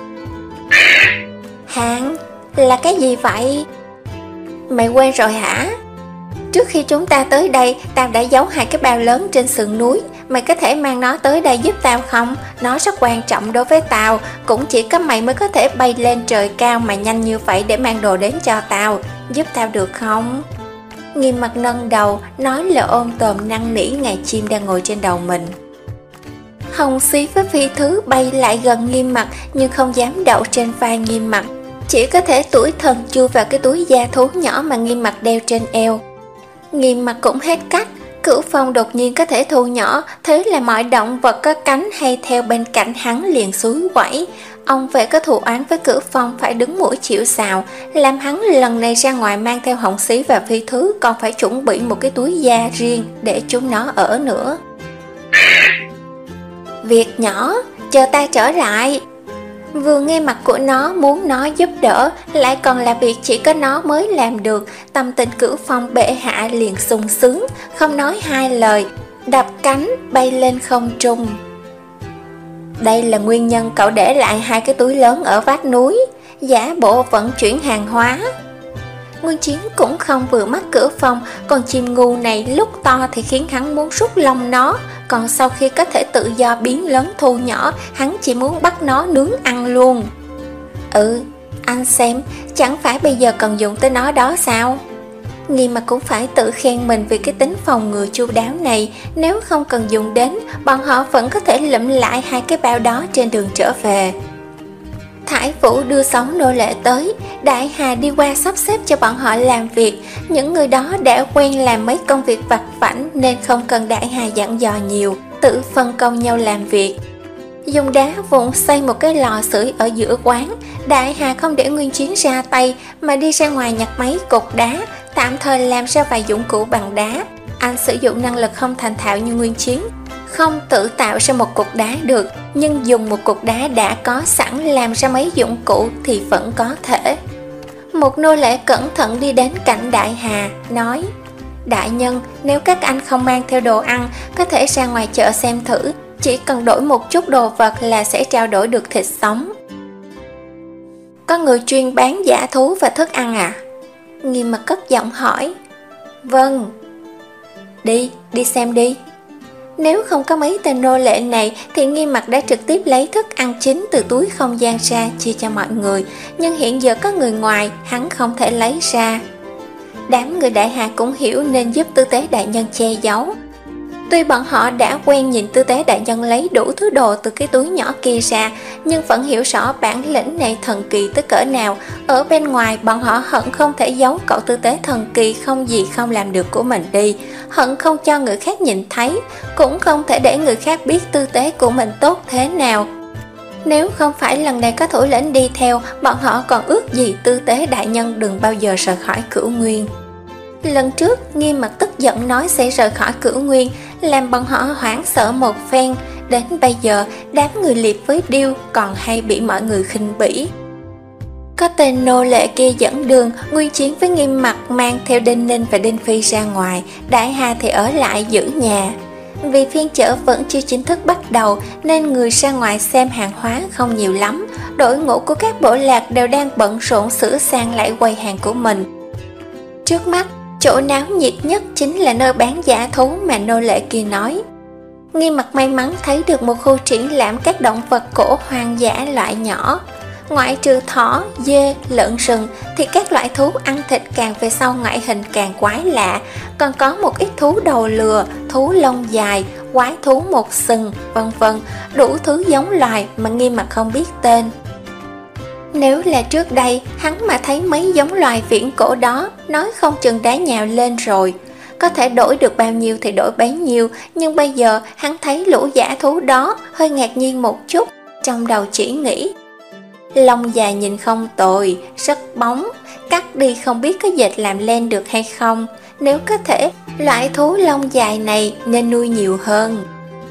Hàng? Là cái gì vậy? Mày quên rồi hả? Trước khi chúng ta tới đây, tao đã giấu hai cái bao lớn trên sườn núi, mày có thể mang nó tới đây giúp tao không? Nó rất quan trọng đối với tao, cũng chỉ có mày mới có thể bay lên trời cao mà nhanh như vậy để mang đồ đến cho tao. Giúp tao được không? Nghiêm mặt nâng đầu, nói là ôm tồm năn nỉ ngài chim đang ngồi trên đầu mình. Hồng Xí với Phi Thứ bay lại gần Nghiêm mặt nhưng không dám đậu trên vai Nghiêm mặt, chỉ có thể tủi thân chui vào cái túi da thú nhỏ mà Nghiêm mặt đeo trên eo. Nghiêm mặt cũng hết cách, Cửu Phong đột nhiên có thể thu nhỏ, thế là mọi động vật có cánh hay theo bên cạnh hắn liền xúi quẩy. Ông vệ có thù oán với Cửu Phong phải đứng mũi chịu sào, làm hắn lần này ra ngoài mang theo Hồng Xí và Phi Thứ còn phải chuẩn bị một cái túi da riêng để chúng nó ở nữa. Việc nhỏ, chờ ta trở lại. Vừa nghe mặt của nó muốn nó giúp đỡ, lại còn là việc chỉ có nó mới làm được, tâm tình Cửu Phong bệ hạ liền sung sướng, không nói hai lời, đập cánh bay lên không trung. Đây là nguyên nhân cậu để lại hai cái túi lớn ở vách núi, giả bộ vận chuyển hàng hóa. Nguyên Chiến cũng không vừa mắt Cửu Phong, còn chim ngu này lúc to thì khiến hắn muốn rút lông nó, còn sau khi có thể tự do biến lớn thu nhỏ, hắn chỉ muốn bắt nó nướng ăn luôn. Ừ, anh xem, chẳng phải bây giờ cần dùng tới nó đó sao? Nghiêm mà cũng phải tự khen mình vì cái tính phòng ngừa chu đáo này, nếu không cần dùng đến, bọn họ vẫn có thể lụm lại hai cái bao đó trên đường trở về. Thải Vũ đưa sáu nô lệ tới, Đại Hà đi qua sắp xếp cho bọn họ làm việc. Những người đó đã quen làm mấy công việc vặt vãnh nên không cần Đại Hà dặn dò nhiều, tự phân công nhau làm việc. Dùng đá vụn xây một cái lò sưởi ở giữa quán, Đại Hà không để Nguyên Chiến ra tay mà đi ra ngoài nhặt mấy cục đá, tạm thời làm ra vài dụng cụ bằng đá. Anh sử dụng năng lực không thành thạo như Nguyên Chiến, không tự tạo ra một cục đá được, nhưng dùng một cục đá đã có sẵn làm ra mấy dụng cụ thì vẫn có thể. Một nô lệ cẩn thận đi đến cạnh Đại Hà, nói: Đại nhân, nếu các anh không mang theo đồ ăn, có thể ra ngoài chợ xem thử, chỉ cần đổi một chút đồ vật là sẽ trao đổi được thịt sống. Có người chuyên bán dã thú và thức ăn à? Nghiêm mặt cất giọng hỏi. Vâng. Đi, đi xem đi. Nếu không có mấy tên nô lệ này thì Nghiêm mặt đã trực tiếp lấy thức ăn chính từ túi không gian ra chia cho mọi người, nhưng hiện giờ có người ngoài, hắn không thể lấy ra. Đám người Đại Hà cũng hiểu nên giúp Tư Tế đại nhân che giấu. Tuy bọn họ đã quen nhìn Tư Tế đại nhân lấy đủ thứ đồ từ cái túi nhỏ kia ra, nhưng vẫn hiểu rõ bản lĩnh này thần kỳ tới cỡ nào. Ở bên ngoài bọn họ hận không thể giấu cậu Tư Tế thần kỳ không gì không làm được của mình đi, hận không cho người khác nhìn thấy, cũng không thể để người khác biết tư tế của mình tốt thế nào. Nếu không phải lần này có thủ lĩnh đi theo, bọn họ còn ước gì Tư Tế đại nhân đừng bao giờ rời khỏi Cửu Nguyên. Lần trước Nghiêm mặt tức giận nói sẽ rời khỏi Cửu Nguyên, làm bọn họ hoảng sợ một phen. Đến bây giờ đám người liệp với điêu còn hay bị mọi người khinh bỉ. Có tên nô lệ kia dẫn đường, Nguyên Chiến với Nghiêm mặt mang theo Đinh Ninh và Đinh Phi ra ngoài, Đại Hà thì ở lại giữ nhà. Vì phiên chợ vẫn chưa chính thức bắt đầu nên người ra ngoài xem hàng hóa không nhiều lắm. Đội ngũ của các bộ lạc đều đang bận rộn sửa sang lại quầy hàng của mình. Trước mắt, chỗ náo nhiệt nhất chính là nơi bán dã thú mà nô lệ kia nói. Nghiêm mặt may mắn thấy được một khu triển lãm các động vật cổ hoang dã loại nhỏ. Ngoại trừ thỏ, dê, lợn rừng thì các loại thú ăn thịt càng về sau ngoại hình càng quái lạ, còn có một ít thú đầu lừa, thú lông dài, quái thú một sừng, vân vân, đủ thứ giống loài mà Nghiêm mặt không biết tên. Nếu là trước đây, hắn mà thấy mấy giống loài viễn cổ đó, nói không chừng đã nhào lên rồi. Có thể đổi được bao nhiêu thì đổi bấy nhiêu, nhưng bây giờ hắn thấy lũ dã thú đó, hơi ngạc nhiên một chút, trong đầu chỉ nghĩ: lông dài nhìn không tồi, rất bóng, cắt đi không biết có dệt làm len được hay không. Nếu có thể, loại thú lông dài này nên nuôi nhiều hơn.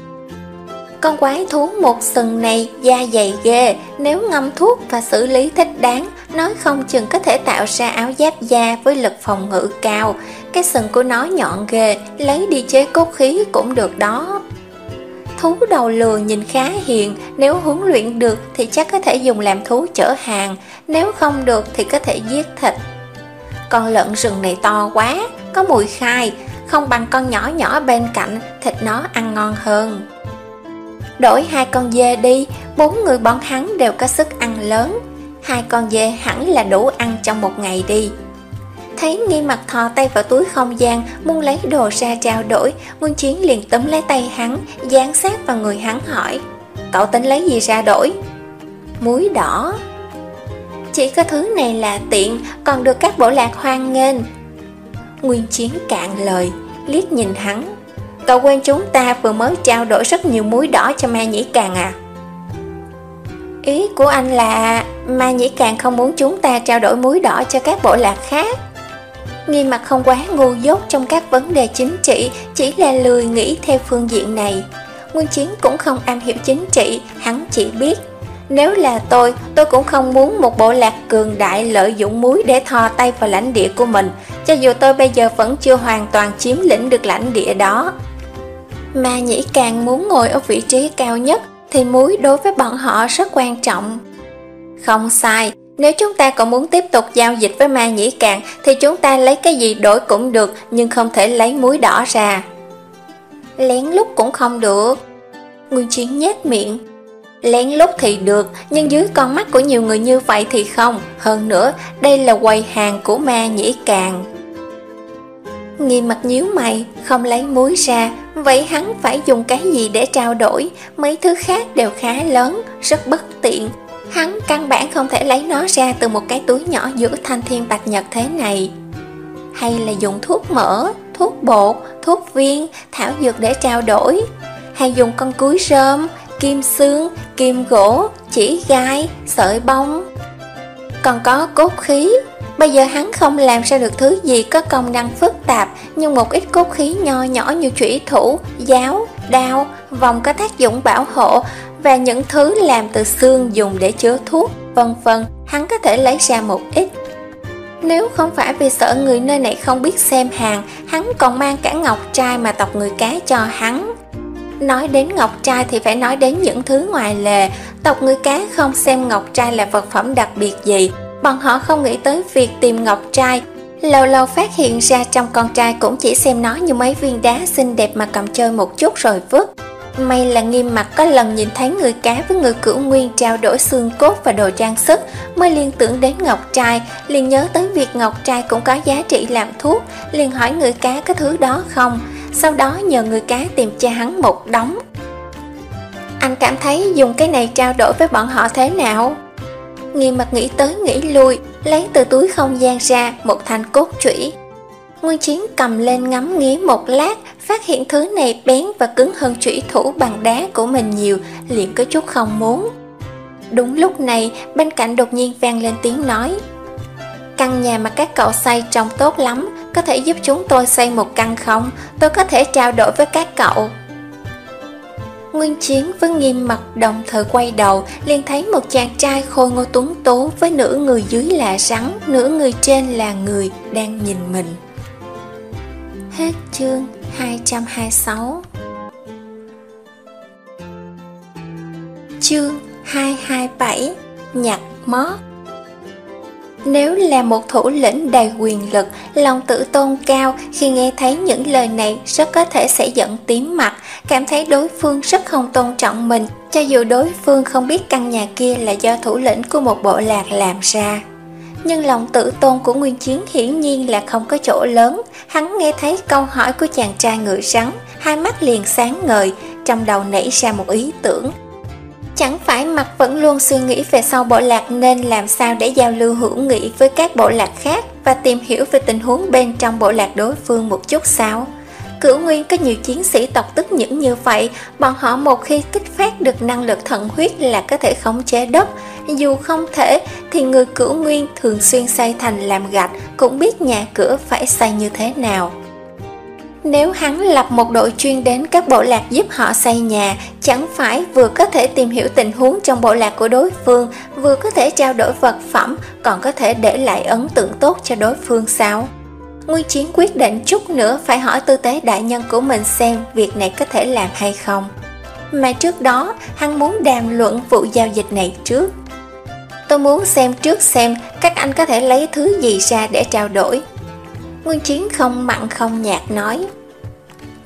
Con quái thú một sừng này da dày ghê, nếu ngâm thuốc và xử lý thích đáng, nói không chừng có thể tạo ra áo giáp da với lực phòng ngự cao. Cái sừng của nó nhọn ghê, lấy đi chế cốt khí cũng được đó. Thú đầu lừa nhìn khá hiền, nếu huấn luyện được thì chắc có thể dùng làm thú chở hàng, nếu không được thì có thể giết thịt. Con lợn rừng này to quá, có mùi khai, không bằng con nhỏ nhỏ bên cạnh, thịt nó ăn ngon hơn. Đổi hai con dê đi, bốn người bọn hắn đều có sức ăn lớn. Hai con dê hẳn là đủ ăn trong một ngày đi. Thấy Nghi Mặc thò tay vào túi không gian, muốn lấy đồ ra trao đổi, Quân Chiến liền túm lấy tay hắn, dán sát vào người hắn hỏi: cậu tính lấy gì ra đổi? Muối đỏ. Chỉ có thứ này là tiện, còn được các bộ lạc hoan nghênh. Nguyên Chiến cạn lời, liếc nhìn hắn: cậu quên chúng ta vừa mới trao đổi rất nhiều muối đỏ cho Ma Nhĩ Càn à? Ý của anh là Ma Nhĩ Càn không muốn chúng ta trao đổi muối đỏ cho các bộ lạc khác. Nghi Mặc không quá ngu dốt trong các vấn đề chính trị, chỉ là lười nghĩ theo phương diện này. Nguyên Chiến cũng không am hiểu chính trị, hắn chỉ biết nếu là tôi, tôi cũng không muốn một bộ lạc cường đại lợi dụng muối để thò tay vào lãnh địa của mình, cho dù tôi bây giờ vẫn chưa hoàn toàn chiếm lĩnh được lãnh địa đó. Ma Nhĩ Càn muốn ngồi ở vị trí cao nhất, thì muối đối với bọn họ rất quan trọng. Không sai, nếu chúng ta còn muốn tiếp tục giao dịch với Ma Nhĩ Càn thì chúng ta lấy cái gì đổi cũng được, nhưng không thể lấy muối đỏ ra. Lén lút cũng không được. Nguyên Chiến nhếch miệng. Lén lút thì được, nhưng dưới con mắt của nhiều người như vậy thì không. Hơn nữa, đây là quầy hàng của Ma Nhĩ Càn. Nghi Mặc nhíu mày, không lấy muối ra. Vậy hắn phải dùng cái gì để trao đổi? Mấy thứ khác đều khá lớn, rất bất tiện. Hắn căn bản không thể lấy nó ra từ một cái túi nhỏ giữa thanh thiên bạch nhật thế này. Hay là dùng thuốc mỡ, thuốc bột, thuốc viên, thảo dược để trao đổi? Hay dùng con cúi rơm, kim xương, kim gỗ, chỉ gai, sợi bông? Còn có cốt khí. Bây giờ hắn không làm ra được thứ gì có công năng phức tạp, nhưng một ít cốt khí nho nhỏ như chủy thủ, giáo, đao, vòng có tác dụng bảo hộ, và những thứ làm từ xương dùng để chứa thuốc, vân vân, hắn có thể lấy ra một ít. Nếu không phải vì sợ người nơi này không biết xem hàng, hắn còn mang cả ngọc trai mà tộc người cá cho hắn. Nói đến ngọc trai thì phải nói đến những thứ ngoài lề. Tộc người cá không xem ngọc trai là vật phẩm đặc biệt gì. Bọn họ không nghĩ tới việc tìm ngọc trai. Lâu lâu phát hiện ra trong con trai cũng chỉ xem nó như mấy viên đá xinh đẹp mà cầm chơi một chút rồi vứt. May là Nghiêm Mặc có lần nhìn thấy người cá với người Cửu Nguyên trao đổi xương cốt và đồ trang sức, mới liên tưởng đến ngọc trai, liền nhớ tới việc ngọc trai cũng có giá trị làm thuốc, liền hỏi người cá có thứ đó không, sau đó nhờ người cá tìm cho hắn một đống. Anh cảm thấy dùng cái này trao đổi với bọn họ thế nào? Nghiêm Mặc nghĩ tới nghĩ lui, lấy từ túi không gian ra một thanh cốt chủy. Nguyên Chiến cầm lên ngắm nghía một lát, phát hiện thứ này bén và cứng hơn chủy thủ bằng đá của mình nhiều, liền có chút không muốn. Đúng lúc này, bên cạnh đột nhiên vang lên tiếng nói: căn nhà mà các cậu xây trông tốt lắm, có thể giúp chúng tôi xây một căn không? Tôi có thể trao đổi với các cậu. Nguyên Chiến với Nghiêm Mặc đồng thời quay đầu, liền thấy một chàng trai khôi ngô tuấn tú với nửa người dưới là rắn, nửa người trên là người đang nhìn mình. Hết chương hai trăm hai mươi sáu. Chương hai trăm hai mươi bảy. Nhặt mót. Nếu là một thủ lĩnh đầy quyền lực, lòng tự tôn cao, khi nghe thấy những lời này rất có thể sẽ giận tím mặt, cảm thấy đối phương rất không tôn trọng mình, cho dù đối phương không biết căn nhà kia là do thủ lĩnh của một bộ lạc làm ra. Nhưng lòng tự tôn của Nguyên Chiến hiển nhiên là không có chỗ lớn. Hắn nghe thấy câu hỏi của chàng trai ngựa rắn, hai mắt liền sáng ngời, trong đầu nảy ra một ý tưởng. Chẳng phải Mặc vẫn luôn suy nghĩ về sau bộ lạc nên làm sao để giao lưu hữu nghị với các bộ lạc khác và tìm hiểu về tình huống bên trong bộ lạc đối phương một chút sao? Cửu Nguyên có nhiều chiến sĩ tộc tức những như vậy, bọn họ một khi kích phát được năng lực thần huyết là có thể khống chế đất. Dù không thể thì người Cửu Nguyên thường xuyên xây thành làm gạch, cũng biết nhà cửa phải xây như thế nào. Nếu hắn lập một đội chuyên đến các bộ lạc giúp họ xây nhà, chẳng phải vừa có thể tìm hiểu tình huống trong bộ lạc của đối phương, vừa có thể trao đổi vật phẩm, còn có thể để lại ấn tượng tốt cho đối phương sao? Nguyên Chiến quyết định chút nữa phải hỏi tư tế đại nhân của mình xem việc này có thể làm hay không. Mà trước đó, hắn muốn đàm luận vụ giao dịch này trước. Tôi muốn xem trước xem các anh có thể lấy thứ gì ra để trao đổi. Nguyên Chiến không mặn không nhạt nói: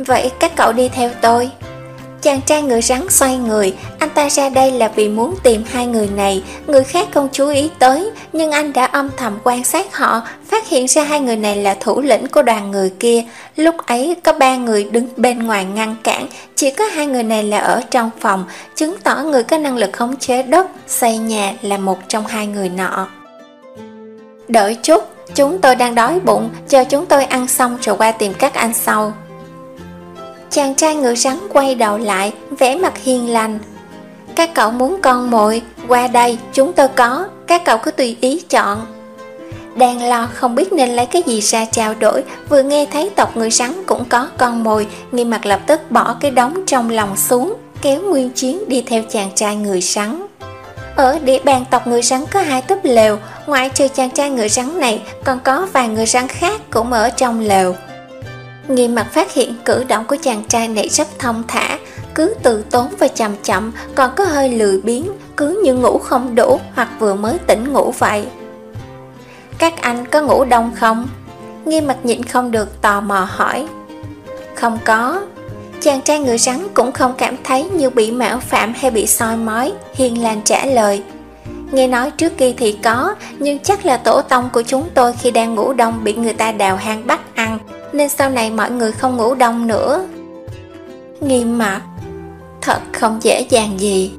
Vậy các cậu đi theo tôi. Chàng trai ngựa rắn xoay người, anh ta ra đây là vì muốn tìm hai người này, người khác không chú ý tới, nhưng anh đã âm thầm quan sát họ, phát hiện ra hai người này là thủ lĩnh của đoàn người kia. Lúc ấy có ba người đứng bên ngoài ngăn cản, chỉ có hai người này là ở trong phòng, chứng tỏ người có năng lực khống chế đất, xây nhà là một trong hai người nọ. Đợi chút, chúng tôi đang đói bụng, chờ chúng tôi ăn xong rồi qua tìm các anh sau. Chàng trai ngựa rắn quay đầu lại, vẻ mặt hiền lành. Các cậu muốn con mồi, qua đây, chúng tôi có, các cậu cứ tùy ý chọn. Đang lo không biết nên lấy cái gì ra trao đổi, vừa nghe thấy tộc người rắn cũng có con mồi, Nghiêm Mặt lập tức bỏ cái đống trong lòng xuống, kéo Nguyên Chiến đi theo chàng trai người rắn. Ở địa bàn tộc người rắn có hai túp lều, ngoại trừ chàng trai người rắn này, còn có vài người rắn khác cũng ở trong lều. Nghiêm Mặt phát hiện cử động của chàng trai này rất thông thả, cứ từ tốn và chậm chậm, còn có hơi lười biếng, cứ như ngủ không đủ hoặc vừa mới tỉnh ngủ vậy. Các anh có ngủ đông không? Nghiêm Mặt nhịn không được tò mò hỏi. Không có. Chàng trai người rắn cũng không cảm thấy như bị mạo phạm hay bị soi mói, hiền lành trả lời. Nghe nói trước kia thì có, nhưng chắc là tổ tông của chúng tôi khi đang ngủ đông bị người ta đào hang bắt ăn, nên sau này mọi người không ngủ đông nữa. Nghiêm Mặt, thật không dễ dàng gì.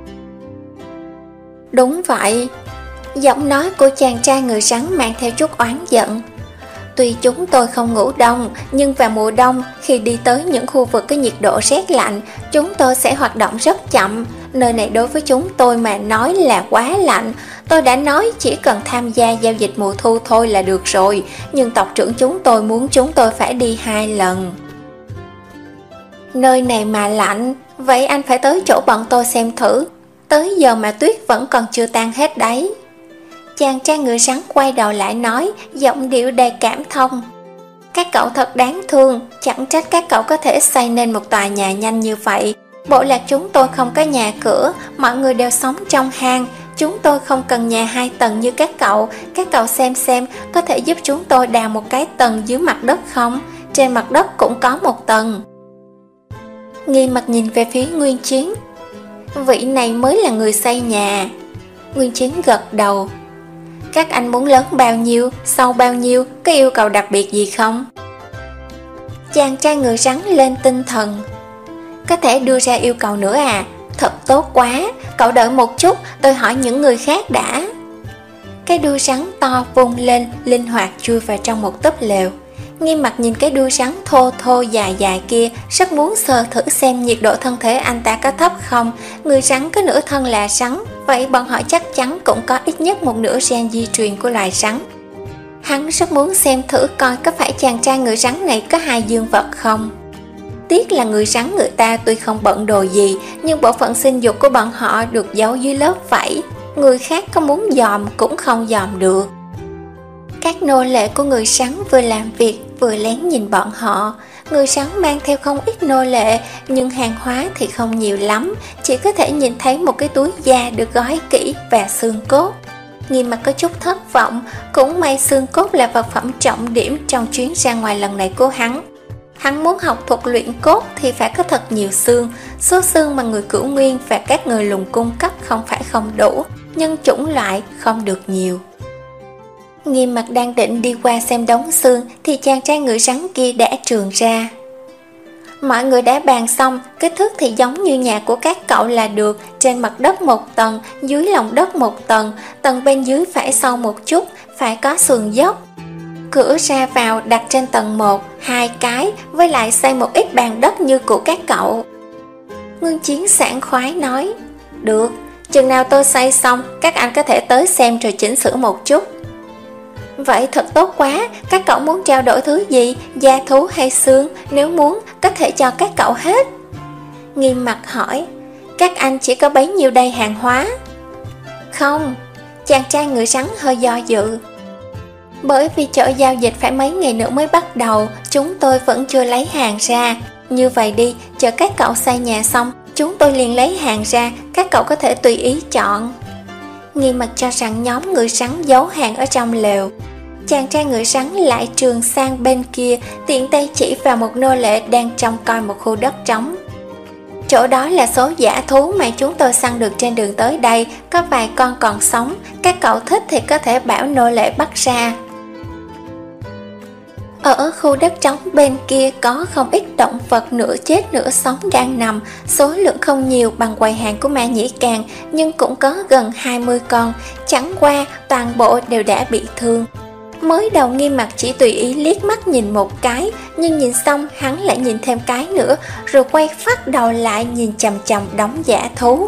Đúng vậy. Giọng nói của chàng trai người rắn mang theo chút oán giận. Tuy chúng tôi không ngủ đông, nhưng vào mùa đông, khi đi tới những khu vực có nhiệt độ rét lạnh, chúng tôi sẽ hoạt động rất chậm. Nơi này đối với chúng tôi mà nói là quá lạnh. Tôi đã nói chỉ cần tham gia giao dịch mùa thu thôi là được rồi, nhưng tộc trưởng chúng tôi muốn chúng tôi phải đi hai lần. Nơi này mà lạnh, vậy anh phải tới chỗ bọn tôi xem thử. Tới giờ mà tuyết vẫn còn chưa tan hết đấy. Chàng trai ngựa rắn quay đầu lại nói, giọng điệu đầy cảm thông. Các cậu thật đáng thương, chẳng trách các cậu có thể xây nên một tòa nhà nhanh như vậy. Bộ lạc chúng tôi không có nhà cửa, mọi người đều sống trong hang. Chúng tôi không cần nhà hai tầng như các cậu. Các cậu xem xem, có thể giúp chúng tôi đào một cái tầng dưới mặt đất không? Trên mặt đất cũng có một tầng. Nghiêm Mặt nhìn về phía Nguyên Chiến. Vị này mới là người xây nhà. Nguyên Chiến gật đầu. Các anh muốn lớn bao nhiêu, sâu bao nhiêu, có yêu cầu đặc biệt gì không? Chàng trai ngựa rắn lên tinh thần. Có thể đưa ra yêu cầu nữa à? Thật tốt quá, cậu đợi một chút, tôi hỏi những người khác đã. Cái đuôi rắn to vung lên, linh hoạt chui vào trong một túp lều. Nghiêm Mặt nhìn cái đuôi rắn thô thô dài dài kia, rất muốn sờ thử xem nhiệt độ thân thể anh ta có thấp không. Người rắn có nửa thân là rắn, vậy bọn họ chắc chắn cũng có ít nhất một nửa gen di truyền của loài rắn. Hắn rất muốn xem thử coi có phải chàng trai người rắn này có hai dương vật không. Tiếc là người rắn người ta tuy không bận đồ gì, nhưng bộ phận sinh dục của bọn họ được giấu dưới lớp vảy. Người khác có muốn dòm cũng không dòm được. Các nô lệ của người rắn vừa làm việc vừa lén nhìn bọn họ. Người rắn mang theo không ít nô lệ, nhưng hàng hóa thì không nhiều lắm, chỉ có thể nhìn thấy một cái túi da được gói kỹ và xương cốt. Nghiêm Mặt có chút thất vọng, cũng may xương cốt là vật phẩm trọng điểm trong chuyến ra ngoài lần này của hắn. Hắn muốn học thuật luyện cốt thì phải có thật nhiều xương. Số xương mà người Cửu Nguyên và các người lùng cung cấp không phải không đủ, nhưng chủng loại không được nhiều. Nghiêm Mặt đang định đi qua xem đống xương thì chàng trai ngựa rắn kia đã trường ra. Mọi người đã bàn xong, kích thước thì giống như nhà của các cậu là được. Trên mặt đất một tầng, dưới lòng đất một tầng, tầng bên dưới phải sâu một chút, phải có sườn dốc. Cửa ra vào đặt trên tầng một, hai cái, với lại xây một ít bàn đất như của các cậu. Nguyên Chiến sảng khoái nói, được, chừng nào tôi xây xong, các anh có thể tới xem rồi chỉnh sửa một chút. Vậy thật tốt quá, các cậu muốn trao đổi thứ gì, da thú hay xương, nếu muốn, có thể cho các cậu hết. Nghiêm Mặt hỏi, các anh chỉ có bấy nhiêu đây hàng hóa? Không, chàng trai ngựa rắn hơi do dự. Bởi vì chợ giao dịch phải mấy ngày nữa mới bắt đầu, chúng tôi vẫn chưa lấy hàng ra. Như vậy đi, chờ các cậu xây nhà xong, chúng tôi liền lấy hàng ra, các cậu có thể tùy ý chọn. Nghiêm Mặt cho rằng nhóm người rắn giấu hàng ở trong lều. Chàng trai ngựa rắn lại trường sang bên kia, tiện tay chỉ vào một nô lệ đang trông coi một khu đất trống. Chỗ đó là số dã thú mà chúng tôi săn được trên đường tới đây, có vài con còn sống, các cậu thích thì có thể bảo nô lệ bắt ra. Ở khu đất trống bên kia có không ít động vật nửa chết nửa sống đang nằm, số lượng không nhiều bằng quầy hàng của Ma Nhĩ Càng, nhưng cũng có gần hai mươi con, chẳng qua toàn bộ đều đã bị thương. Mới đầu Nghiêm Mặc chỉ tùy ý liếc mắt nhìn một cái, nhưng nhìn xong hắn lại nhìn thêm cái nữa, rồi quay phát đầu lại nhìn chằm chằm đống dã thú.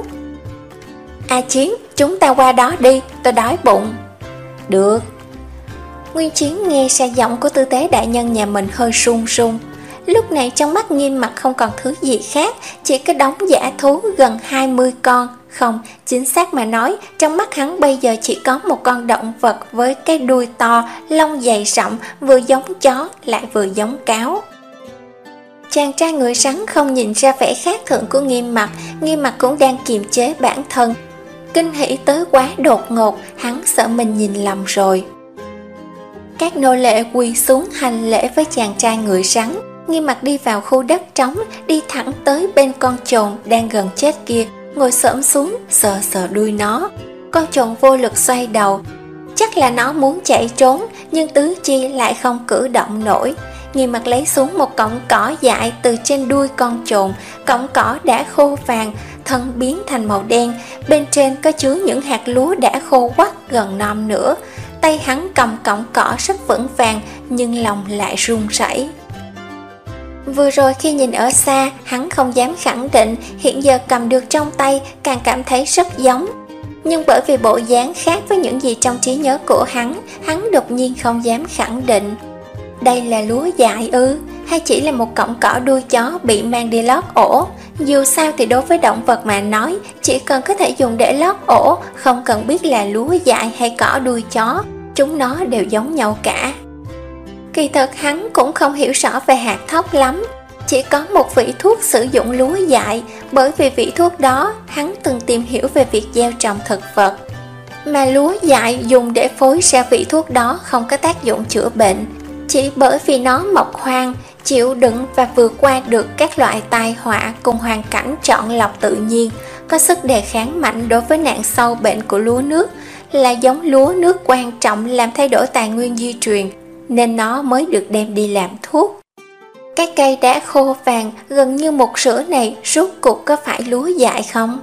A Chiến, chúng ta qua đó đi, tôi đói bụng. Được. Nguyên Chiến nghe ra giọng của tư tế đại nhân nhà mình hơi run run. Lúc này trong mắt Nghiêm Mặc không còn thứ gì khác, chỉ có đống dã thú gần hai mươi con. Không, chính xác mà nói, trong mắt hắn bây giờ chỉ có một con động vật với cái đuôi to, lông dày rậm, vừa giống chó lại vừa giống cáo. Chàng trai ngựa rắn không nhìn ra vẻ khác thường của Nghiêm Mặc, Nghiêm Mặc cũng đang kiềm chế bản thân. Kinh hỉ tới quá đột ngột, hắn sợ mình nhìn lầm rồi. Các nô lệ quỳ xuống hành lễ với chàng trai ngựa rắn. Nghiêm Mặc đi vào khu đất trống, đi thẳng tới bên con chồn đang gần chết kia, ngồi xổm xuống sờ sờ đuôi nó. Con chồn vô lực xoay đầu, chắc là nó muốn chạy trốn, nhưng tứ chi lại không cử động nổi. Nghiêm Mặc lấy xuống một cọng cỏ dại từ trên đuôi con chồn. Cọng cỏ đã khô vàng, thân biến thành màu đen, bên trên có chứa những hạt lúa đã khô quắt gần non nữa. Tay hắn cầm cọng cỏ rất vững vàng, nhưng lòng lại run rẩy. Vừa rồi khi nhìn ở xa, hắn không dám khẳng định, hiện giờ cầm được trong tay càng cảm thấy rất giống. Nhưng bởi vì bộ dáng khác với những gì trong trí nhớ của hắn, hắn đột nhiên không dám khẳng định. Đây là lúa dại ư, hay chỉ là một cọng cỏ đuôi chó bị mang đi lót ổ? Dù sao thì đối với động vật mà nói, chỉ cần có thể dùng để lót ổ, không cần biết là lúa dại hay cỏ đuôi chó, chúng nó đều giống nhau cả. Kỳ thật hắn cũng không hiểu rõ về hạt thóc lắm, chỉ có một vị thuốc sử dụng lúa dại, bởi vì vị thuốc đó hắn từng tìm hiểu về việc gieo trồng thực vật. Mà lúa dại dùng để phối ra vị thuốc đó không có tác dụng chữa bệnh, chỉ bởi vì nó mọc hoang, chịu đựng và vượt qua được các loại tai họa cùng hoàn cảnh chọn lọc tự nhiên, có sức đề kháng mạnh đối với nạn sâu bệnh của lúa nước, là giống lúa nước quan trọng làm thay đổi tài nguyên di truyền, nên nó mới được đem đi làm thuốc. Cái cây đã khô vàng gần như một sữa này rốt cuộc có phải lúa dại không?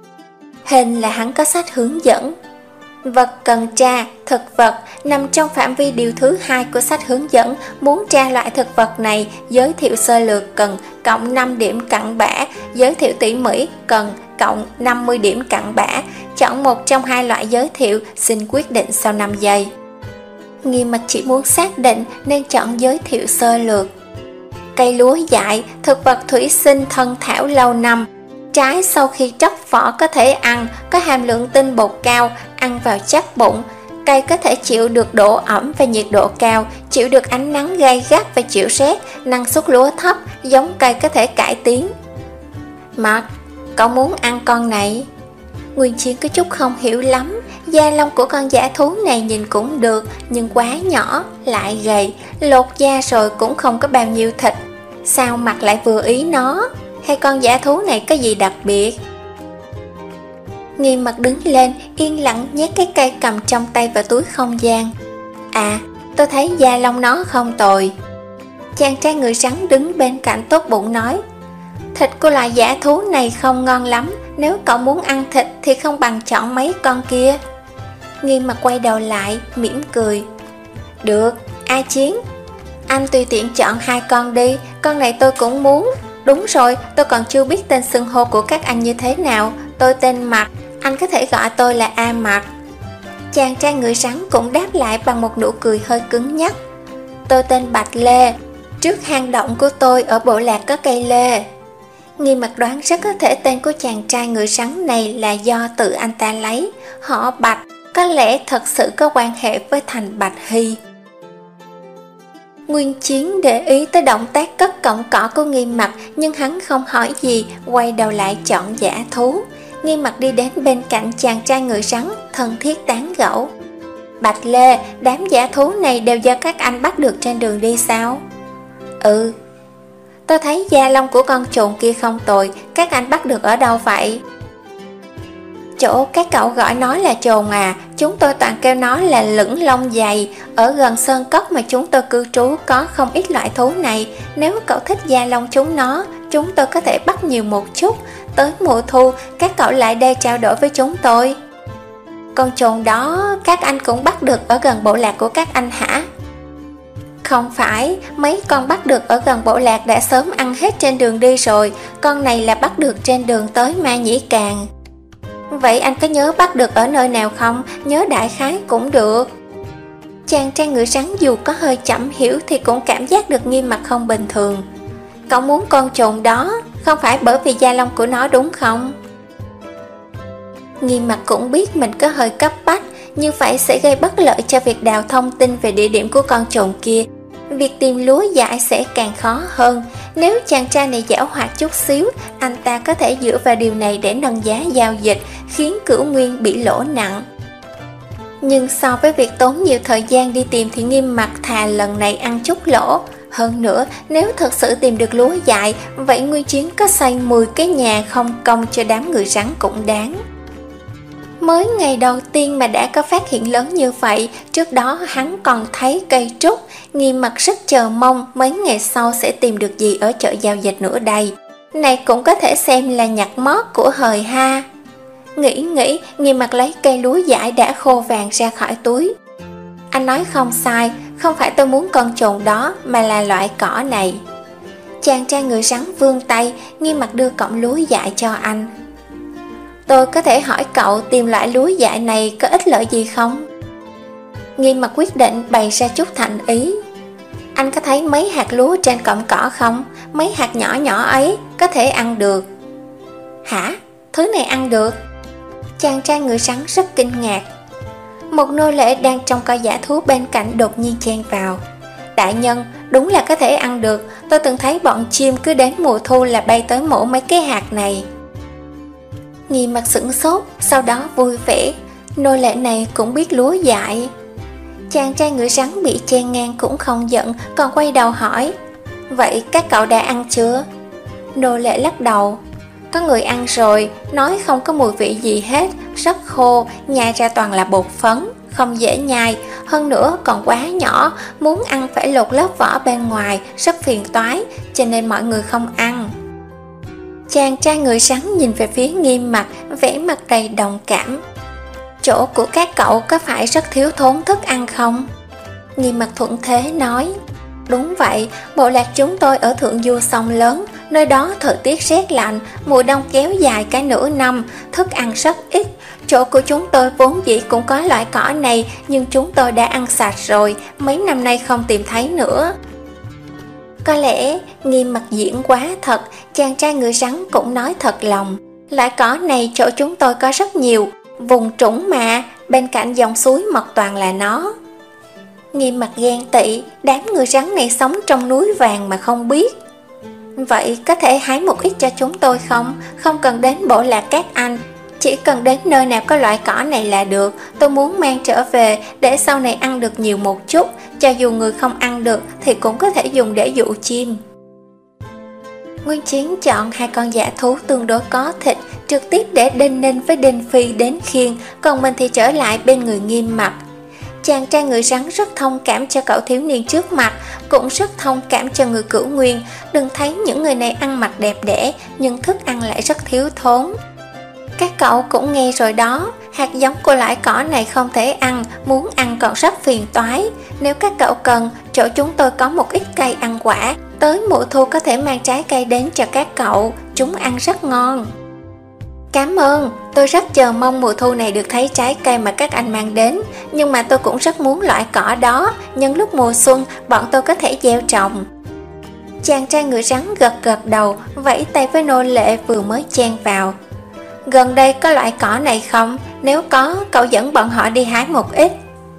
Hình là hắn có sách hướng dẫn. Vật cần tra, thực vật nằm trong phạm vi điều thứ hai của sách hướng dẫn. Muốn tra loại thực vật này, giới thiệu sơ lược cần cộng năm điểm cặn bã, giới thiệu tỉ mỉ cần cộng năm mươi điểm cặn bã. Chọn một trong hai loại giới thiệu, xin quyết định sau năm giây. Nghiêm Mặc chỉ muốn xác định nên chọn giới thiệu sơ lược. Cây lúa dại, thực vật thủy sinh thân thảo lâu năm. Trái sau khi tróc vỏ có thể ăn, có hàm lượng tinh bột cao, ăn vào chắc bụng. Cây có thể chịu được độ ẩm và nhiệt độ cao, chịu được ánh nắng gay gắt và chịu rét, năng suất lúa thấp, giống cây có thể cải tiến. Mặc, cậu muốn ăn con này? Nguyên Chiến có chút không hiểu lắm, da lông của con dã thú này nhìn cũng được, nhưng quá nhỏ, lại gầy, lột da rồi cũng không có bao nhiêu thịt. Sao Mặc lại vừa ý nó? Hay con dã thú này có gì đặc biệt? Nghiêm Mặc đứng lên, yên lặng nhét cái cây cầm trong tay vào túi không gian. À, tôi thấy da lông nó không tồi. Chàng trai người rắn đứng bên cạnh tốt bụng nói, thịt của loài dã thú này không ngon lắm, nếu cậu muốn ăn thịt thì không bằng chọn mấy con kia. Nghiêm Mặc quay đầu lại, mỉm cười. Được, A Chiến, anh tùy tiện chọn hai con đi, con này tôi cũng muốn. Đúng rồi, tôi còn chưa biết tên xưng hô của các anh như thế nào. Tôi tên Mặc, anh có thể gọi tôi là A Mặc. Chàng trai người rắn cũng đáp lại bằng một nụ cười hơi cứng nhắc. Tôi tên Bạch Lê, trước hang động của tôi ở bộ lạc có cây lê. Nghiêm Mặc đoán rất có thể tên của chàng trai người rắn này là do tự anh ta lấy. Họ Bạch có lẽ thật sự có quan hệ với thành Bạch Hy. Nguyên Chiến để ý tới động tác cất cọng cỏ của Nghiêm Mặc, nhưng hắn không hỏi gì, quay đầu lại chọn dã thú. Nghiêm Mặc đi đến bên cạnh chàng trai người rắn, thân thiết tán gẫu. Bạch Lê, đám dã thú này đều do các anh bắt được trên đường đi sao? Ừ. Tôi thấy da lông của con trồn kia không tồi, các anh bắt được ở đâu vậy? Chỗ các cậu gọi nó là trồn à, chúng tôi toàn kêu nó là lửng lông dày. Ở gần sơn cốc mà chúng tôi cư trú có không ít loại thú này. Nếu cậu thích da lông chúng nó, chúng tôi có thể bắt nhiều một chút. Tới mùa thu, các cậu lại đây trao đổi với chúng tôi. Con trồn đó các anh cũng bắt được ở gần bộ lạc của các anh hả? Không phải, mấy con bắt được ở gần bộ lạc đã sớm ăn hết trên đường đi rồi. Con này là bắt được trên đường tới Ma Nhĩ Càng. Vậy anh có nhớ bắt được ở nơi nào không? Nhớ đại khái cũng được. Chàng trai ngựa rắn dù có hơi chậm hiểu thì cũng cảm giác được Nghiêm Mặt không bình thường. Cậu muốn con trồn đó, không phải bởi vì da lông của nó đúng không? Nghiêm Mặt cũng biết mình có hơi cấp bách, như vậy sẽ gây bất lợi cho việc đào thông tin về địa điểm của con trồn kia. Việc tìm lúa dại sẽ càng khó hơn. Nếu chàng trai này giảo hoạt chút xíu, anh ta có thể dựa vào điều này để nâng giá giao dịch, khiến Cửu Nguyên bị lỗ nặng. Nhưng so với việc tốn nhiều thời gian đi tìm thì Nghiêm Mặt thà lần này ăn chút lỗ. Hơn nữa, nếu thật sự tìm được lúa dại, vậy Nguyên Chiến có xây mười cái nhà không công cho đám người rắn cũng đáng. Mới ngày đầu tiên mà đã có phát hiện lớn như vậy, trước đó hắn còn thấy cây trúc. Nghiêm Mặt rất chờ mong mấy ngày sau sẽ tìm được gì ở chợ giao dịch nữa đây. Này cũng có thể xem là nhặt mót của hời ha. Nghĩ nghĩ, Nghiêm Mặt lấy cây lúa dại đã khô vàng ra khỏi túi. Anh nói không sai, không phải tôi muốn con trồn đó mà là loại cỏ này. Chàng trai người rắn vươn tay, Nghiêm Mặt đưa cọng lúa dại cho anh. Tôi có thể hỏi cậu tìm loại lúa dại này có ích lợi gì không? Nghiêm Mặt quyết định bày ra chút thành ý. Anh có thấy mấy hạt lúa trên cọng cỏ không? Mấy hạt nhỏ nhỏ ấy có thể ăn được. Hả? Thứ này ăn được? Chàng trai người rắn rất kinh ngạc. Một nô lệ đang trông coi dã thú bên cạnh đột nhiên chen vào. Đại nhân, đúng là có thể ăn được. Tôi từng thấy bọn chim cứ đến mùa thu là bay tới mổ mấy cái hạt này. Nghiêm Mặt sửng sốt, sau đó vui vẻ. Nô lệ này cũng biết lúa dại. Chàng trai ngựa rắn bị chen ngang cũng không giận, còn quay đầu hỏi. Vậy các cậu đã ăn chưa? Nô lệ lắc đầu. Có người ăn rồi, nói không có mùi vị gì hết, rất khô, nhai ra toàn là bột phấn, không dễ nhai, hơn nữa còn quá nhỏ, muốn ăn phải lột lớp vỏ bên ngoài, rất phiền toái, cho nên mọi người không ăn. Chàng trai người rắn nhìn về phía Nghiêm Mặt, vẻ mặt đầy đồng cảm. Chỗ của các cậu có phải rất thiếu thốn thức ăn không? Nghiêm Mặt thuận thế nói. Đúng vậy, bộ lạc chúng tôi ở thượng du sông lớn, nơi đó thời tiết rét lạnh, mùa đông kéo dài cả nửa năm, thức ăn rất ít. Chỗ của chúng tôi vốn dĩ cũng có loại cỏ này, nhưng chúng tôi đã ăn sạch rồi, mấy năm nay không tìm thấy nữa. Có lẽ Nghiêm Mặt diễn quá thật, chàng trai ngựa rắn cũng nói thật lòng. Loại cỏ này chỗ chúng tôi có rất nhiều, vùng trũng mà, bên cạnh dòng suối mọc toàn là nó. Nghiêm Mặt ghen tị, đám người rắn này sống trong núi vàng mà không biết. Vậy có thể hái một ít cho chúng tôi không? Không cần đến bộ lạc các anh, chỉ cần đến nơi nào có loại cỏ này là được. Tôi muốn mang trở về để sau này ăn được nhiều một chút, cho dù người không ăn được thì cũng có thể dùng để dụ chim. Nguyên Chiến chọn hai con dã thú tương đối có thịt, trực tiếp để Đinh Ninh với Đinh Phi đến khiêng, còn mình thì trở lại bên người Nghiêm Mặt. Chàng trai người rắn rất thông cảm cho cậu thiếu niên trước mặt, cũng rất thông cảm cho người Cửu Nguyên. Đừng thấy những người này ăn mặc đẹp đẽ, nhưng thức ăn lại rất thiếu thốn. Các cậu cũng nghe rồi đó, hạt giống của loại cỏ này không thể ăn, muốn ăn còn rất phiền toái. Nếu các cậu cần, chỗ chúng tôi có một ít cây ăn quả, tới mùa thu có thể mang trái cây đến cho các cậu, chúng ăn rất ngon. Cảm ơn, tôi rất chờ mong mùa thu này được thấy trái cây mà các anh mang đến, nhưng mà tôi cũng rất muốn loại cỏ đó, nhân lúc mùa xuân bọn tôi có thể gieo trồng. Chàng trai ngựa rắn gật gật đầu, vẫy tay với nô lệ vừa mới chen vào. Gần đây có loại cỏ này không? Nếu có, cậu dẫn bọn họ đi hái một ít.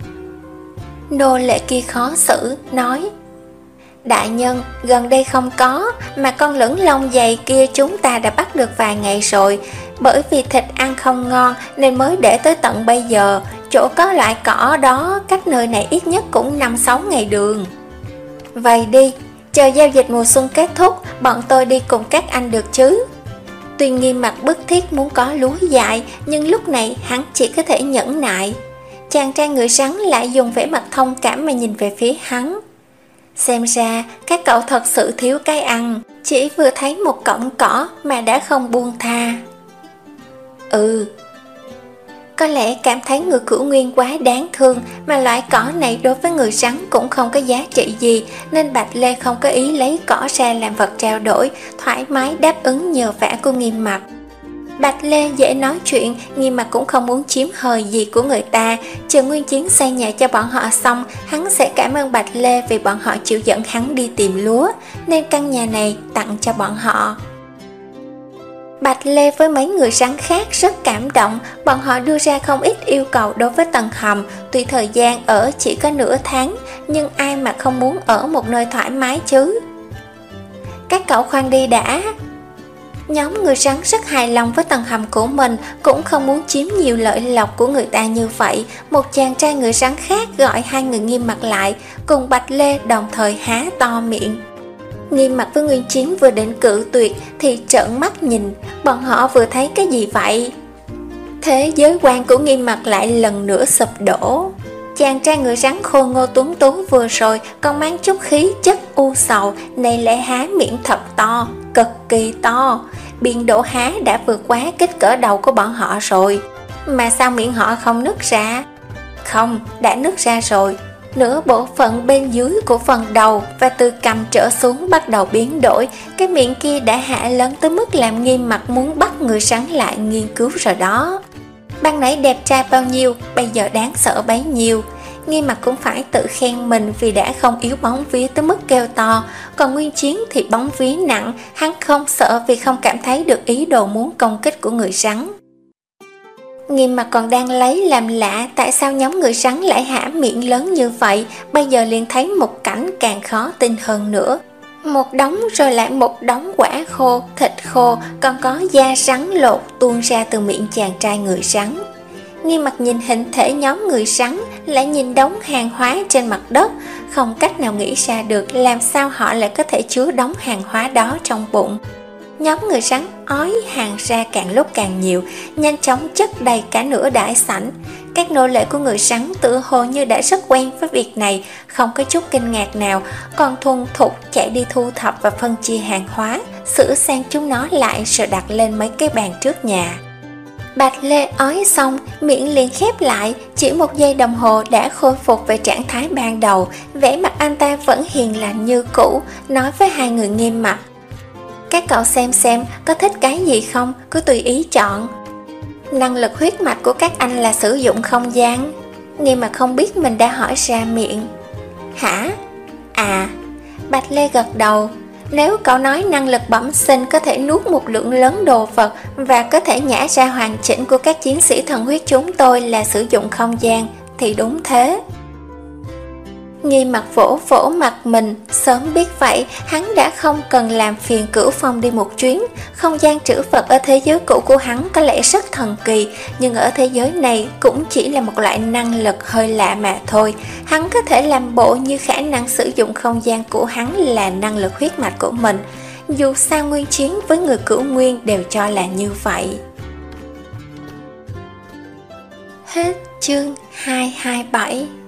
Nô lệ kia khó xử, nói. Đại nhân, gần đây không có, mà con lửng lông dày kia chúng ta đã bắt được vài ngày rồi. Bởi vì thịt ăn không ngon nên mới để tới tận bây giờ, chỗ có loại cỏ đó cách nơi này ít nhất cũng năm sáu ngày đường. Vậy đi, chờ giao dịch mùa xuân kết thúc, bọn tôi đi cùng các anh được chứ? Tuy Nghiêm Mặc bức thiết muốn có lúa dại, nhưng lúc này hắn chỉ có thể nhẫn nại. Chàng trai người rắn lại dùng vẻ mặt thông cảm mà nhìn về phía hắn. Xem ra các cậu thật sự thiếu cái ăn, chỉ vừa thấy một cọng cỏ mà đã không buông tha. Ừ, có lẽ cảm thấy người cửu nguyên quá đáng thương, mà loại cỏ này đối với người rắn cũng không có giá trị gì, nên Bạch Lê không có ý lấy cỏ ra làm vật trao đổi, thoải mái đáp ứng nhờ vả của Nghiêm Mặc. Bạch Lê dễ nói chuyện, Nghiêm Mặc cũng không muốn chiếm hời gì của người ta. Chờ Nguyên Chiến xây nhà cho bọn họ xong, hắn sẽ cảm ơn Bạch Lê vì bọn họ chịu dẫn hắn đi tìm lúa, nên căn nhà này tặng cho bọn họ. Bạch Lê với mấy người rắn khác rất cảm động, bọn họ đưa ra không ít yêu cầu đối với Tầng Hầm. Tuy thời gian ở chỉ có nửa tháng, nhưng ai mà không muốn ở một nơi thoải mái chứ. Các cậu khoan đi đã. Nhóm người rắn rất hài lòng với tầng hầm của mình, cũng không muốn chiếm nhiều lợi lộc của người ta như vậy. Một chàng trai người rắn khác gọi hai người Nghiêm Mặc lại, cùng Bạch Lê đồng thời há to miệng. Nghiêm Mặc với Nguyên Chiến vừa định cự tuyệt thì trợn mắt nhìn, bọn họ vừa thấy cái gì vậy? Thế giới quan của Nghiêm Mặc lại lần nữa sụp đổ. Chàng trai người rắn khôi ngô tuấn tú vừa rồi còn mang chút khí chất u sầu, này lại há miệng thật to, cực kỳ to. Biên độ há đã vượt quá kích cỡ đầu của bọn họ rồi. Mà sao miệng họ không nứt ra? Không, đã nứt ra rồi. Nửa bộ phận bên dưới của phần đầu và từ cằm trở xuống bắt đầu biến đổi. Cái miệng kia đã hạ lớn tới mức làm Nghiêm Mặc muốn bắt người rắn lại nghiên cứu rồi đó. Ban nãy đẹp trai bao nhiêu, bây giờ đáng sợ bấy nhiêu. Nghiêm Mặc cũng phải tự khen mình vì đã không yếu bóng vía tới mức kêu to. Còn Nguyên Chiến thì bóng vía nặng, hắn không sợ vì không cảm thấy được ý đồ muốn công kích của người rắn. Nghiêm Mặc còn đang lấy làm lạ tại sao nhóm người rắn lại hả miệng lớn như vậy, bây giờ liền thấy một cảnh càng khó tin hơn nữa. Một đống rồi lại một đống quả khô, thịt khô, còn có da rắn lột tuôn ra từ miệng chàng trai người rắn. Nghiêm Mặc nhìn hình thể nhóm người rắn, lại nhìn đống hàng hóa trên mặt đất, không cách nào nghĩ ra được làm sao họ lại có thể chứa đống hàng hóa đó trong bụng. Nhóm người rắn ói hàng ra càng lúc càng nhiều, nhanh chóng chất đầy cả nửa đại sảnh. Các nô lệ của người rắn tự hồ như đã rất quen với việc này, không có chút kinh ngạc nào, còn thuần thục chạy đi thu thập và phân chia hàng hóa, sửa sang chúng nó lại rồi đặt lên mấy cái bàn trước nhà. Bạch Lê ói xong, miệng liền khép lại, chỉ một giây đồng hồ đã khôi phục về trạng thái ban đầu, vẻ mặt anh ta vẫn hiền lành như cũ, nói với hai người Nghiêm Mặc. Các cậu xem xem có thích cái gì không, cứ tùy ý chọn. Năng lực huyết mạch của các anh là sử dụng không gian. Nghiêm Mặc không biết mình đã hỏi ra miệng. Hả? À, Bạch Lê gật đầu. Nếu cậu nói năng lực bẩm sinh có thể nuốt một lượng lớn đồ vật và có thể nhả ra hoàn chỉnh của các chiến sĩ thần huyết chúng tôi là sử dụng không gian, thì đúng thế. Nghiêm Mặc vỗ vỗ mặt mình, sớm biết vậy, hắn đã không cần làm phiền Cửu Phong đi một chuyến. Không gian trữ vật ở thế giới cũ của hắn có lẽ rất thần kỳ, nhưng ở thế giới này cũng chỉ là một loại năng lực hơi lạ mà thôi. Hắn có thể làm bộ như khả năng sử dụng không gian của hắn là năng lực huyết mạch của mình. Dù sao Nguyên Chiến với người Cửu Nguyên đều cho là như vậy. Hết chương hai trăm hai mươi bảy.